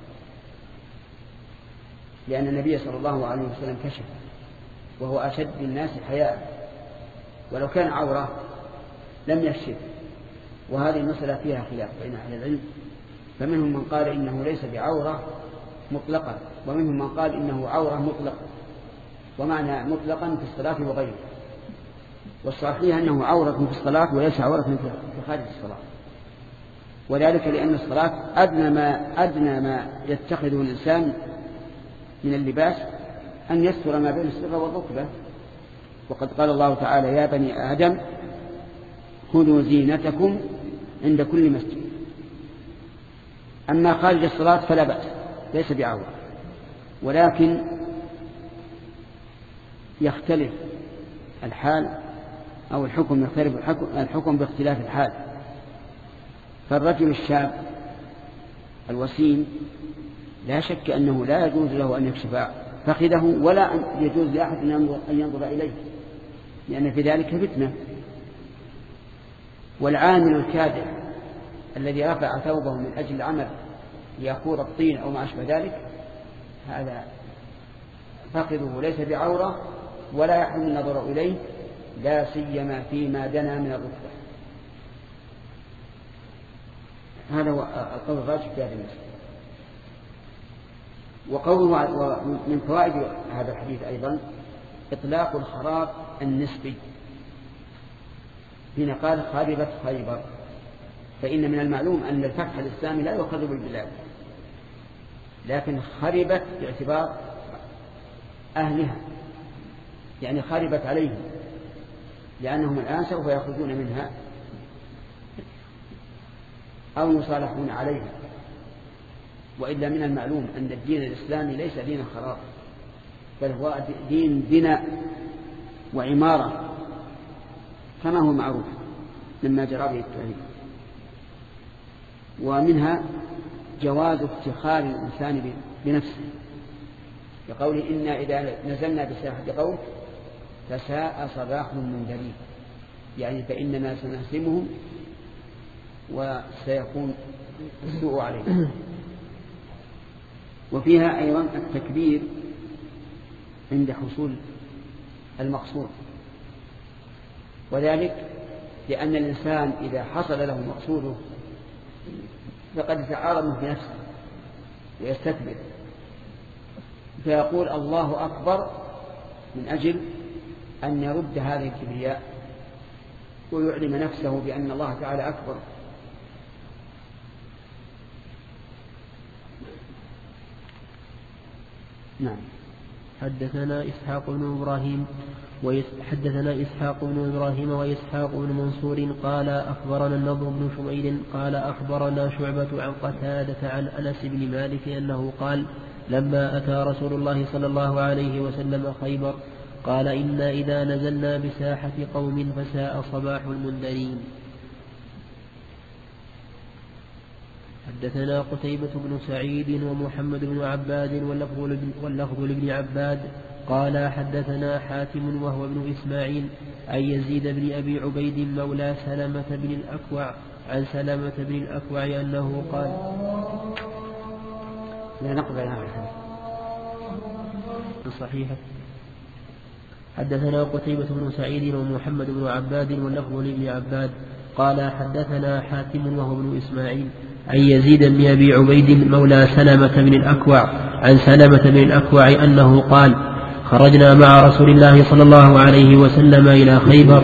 لأن النبي صلى الله عليه وسلم كشف وهو أشد الناس حياء ولو كان عورة لم يكشف. وهذه المسألة فيها خلاف بين أهل العلم فمنهم من قال إنه ليس بعورة مطلقا ومنهم من قال إنه عورة مطلقا ومعنى مطلقا في الصلاة وغيره والصحيح أنه عورة في الصلاة وليس عورة في خارج الصلاة وذلك لأن الصلاة أدنى ما يتخذه الإنسان من اللباس أن يستر ما بين السرة والركبة وقد قال الله تعالى يا بني آدم خذوا زينتكم عند كل مسجد. أما خارج الصلاة فلا بأس ليس بعورة ولكن يختلف الحال أو الحكم يختلف الحكم باختلاف الحال. فالرجل الشاب الوسيم لا شك أنه لا يجوز له أن يكشف فخذه ولا يجوز لأحد أن ينظر إليه لأن في ذلك فتنة. والعامل الكادح الذي رفع ثوبه من أجل العمل ليخور الطين أو ما أشبه ذلك هذا فخذه ليس بعورة ولا يحرم النظر إليه لا سيما فيما دنا من الركبة. هذا هو القول الراجح في هذا المسألة. ومن فوائد هذا الحديث أيضا إطلاق الخراب النسبي حين قال خربت خيبر فإن من المعلوم أن الفتح الإسلامي لا يخرب البلاد لكن خربت باعتبار أهلها يعني خربت عليهم لأنهم الآن سوف يخرجون منها أو يصالحون عليها وإلا من المعلوم أن الدين الإسلامي ليس دين خراب بل هو دين بناء وعمارة كما هو معروف مما جرى به التاريخ. ومنها جواز افتخار الإنسان بنفسه بقوله إنا إذا نزلنا بساحة قوم فساء صباح المنذرين يعني فإننا سنهزمهم وسيكون السوء عليهم. وفيها أيضا التكبير عند حصول المقصود وذلك لأن الإنسان إذا حصل له مقصوده فقد يتعارض في نفسه ويستكبر فيقول الله أكبر من أجل أن يرد هذه الكبرياء ويعلم نفسه بأن الله تعالى أكبر. نعم. حدثنا إسحاق بن إبراهيم وإسحاق بن منصور قال أخبرنا النضر بن شميل قال أخبرنا شعبة عن قتادة عن أنس بن مالك أنه قال لما أتى رسول الله صلى الله عليه وسلم خيبر قال إنا إذا نزلنا بساحة قوم فساء صباح المنذرين. حدثنا قتيبة بن سعيد ومحمد بن عباد واللفظ لابن عباد قال حدثنا حاتم وهو ابن إسماعيل عن يزيد بن أبي عبيد مولى سلمة بن الأكوع عن سلمة بن الأكوع أنه قال لا نقبل هذا صحيحة حدثنا قتيبة بن سعيد ومحمد بن عباد واللفظ لابن عباد قال حدثنا حاتم وهو ابن إسماعيل عن يزيد بن أبي عبيد مولى سلمة بن الأكوع عن سلمة بن الأكوع أنه قال خرجنا مع رسول الله صلى الله عليه وسلم إلى خيبر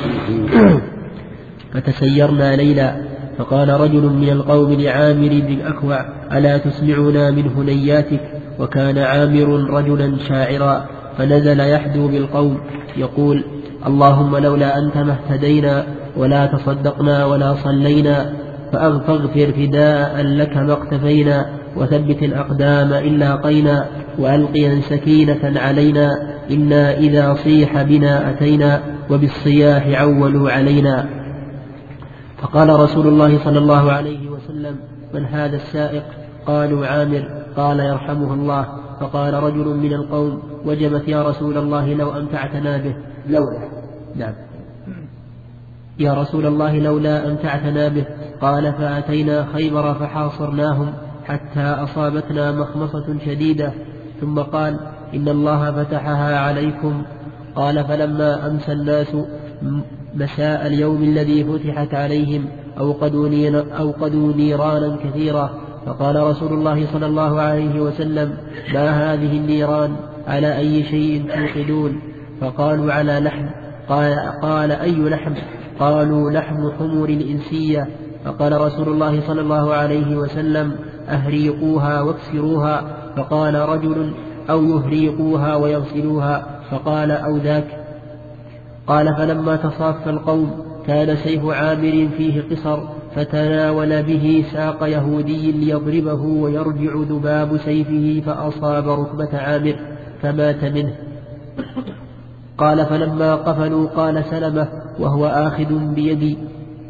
فتسيرنا ليلا فقال رجل من القوم لعامر بن الأكوع ألا تسمعنا من هنياتك وكان عامر رجلا شاعرا فنزل يحدو بالقوم يقول اللهم لولا أنت ما اهتدينا ولا تصدقنا ولا صلينا فاغفر فداء لك ما اقتفينا وثبت الأقدام إن لاقينا وألقيا سكينة علينا إنا إذا صيح بنا أتينا وبالصياح عولوا علينا. فقال رسول الله صلى الله عليه وسلم من هذا السائق؟ قالوا عامر. قال يرحمه الله. فقال رجل من القوم وجبت يا رسول الله لو أمتعتنا به. نعم يا رسول الله لولا أمتعتنا به. قال فأتينا خيبر فحاصرناهم حتى أصابتنا مخمصة شديدة ثم قال إن الله فتحها عليكم. قال فلما أمسى الناس مساء اليوم الذي فتحت عليهم أوقدوا نيرانا كثيرة. فقال رسول الله صلى الله عليه وسلم ما هذه النيران على أي شيء توقدون؟ فقالوا على لحم. قال أي لحم؟ قالوا لحم حمر إنسية. فقال رسول الله صلى الله عليه وسلم أهريقوها واكسروها. فقال رجل أو يهريقوها ويغسلوها. فقال أو ذاك. قال فلما تصاف القوم كان سيف عامر فيه قصر فتناول به ساق يهودي ليضربه ويرجع ذباب سيفه فأصاب ركبة عامر فمات منه. قال فلما قفلوا قال سلمة وهو آخذ بيدي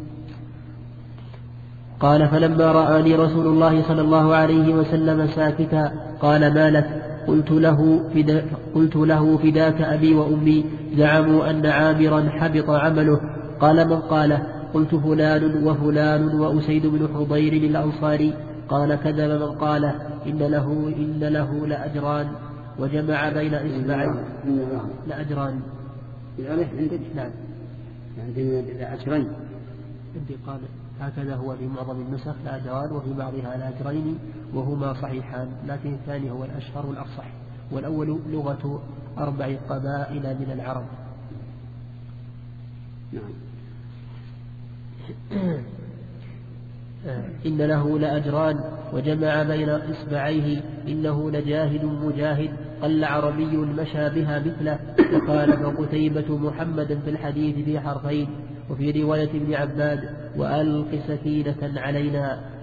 قال فلما رآني رسول الله صلى الله عليه وسلم ساكتا قال ما لك؟ قلت له فداك أبي وأمي زعموا أن عامرا حبط عمله. قال من قاله؟ قلت فلان وفلان وأسيد بن حضير الأنصاري. قال كذب من قاله إن له لأجران وجمع بين إصبعين لأجران. نعم عندي لأجرين. عندي قال هكذا هو في معظم النسخ لأجران وفي بعضها لأجرين وهما صحيحان لكن الثاني هو الأشهر والأفصح والأول لغة 4 قبائل من العرب. إن له لأجران وجمع بين إصبعيه إنه لجاهد مجاهد قل عربي مشى بها مثله. وقال فقتيبة محمدا في الحديث في حرفين. وفي رواية ابن عباد وألق سكينة علينا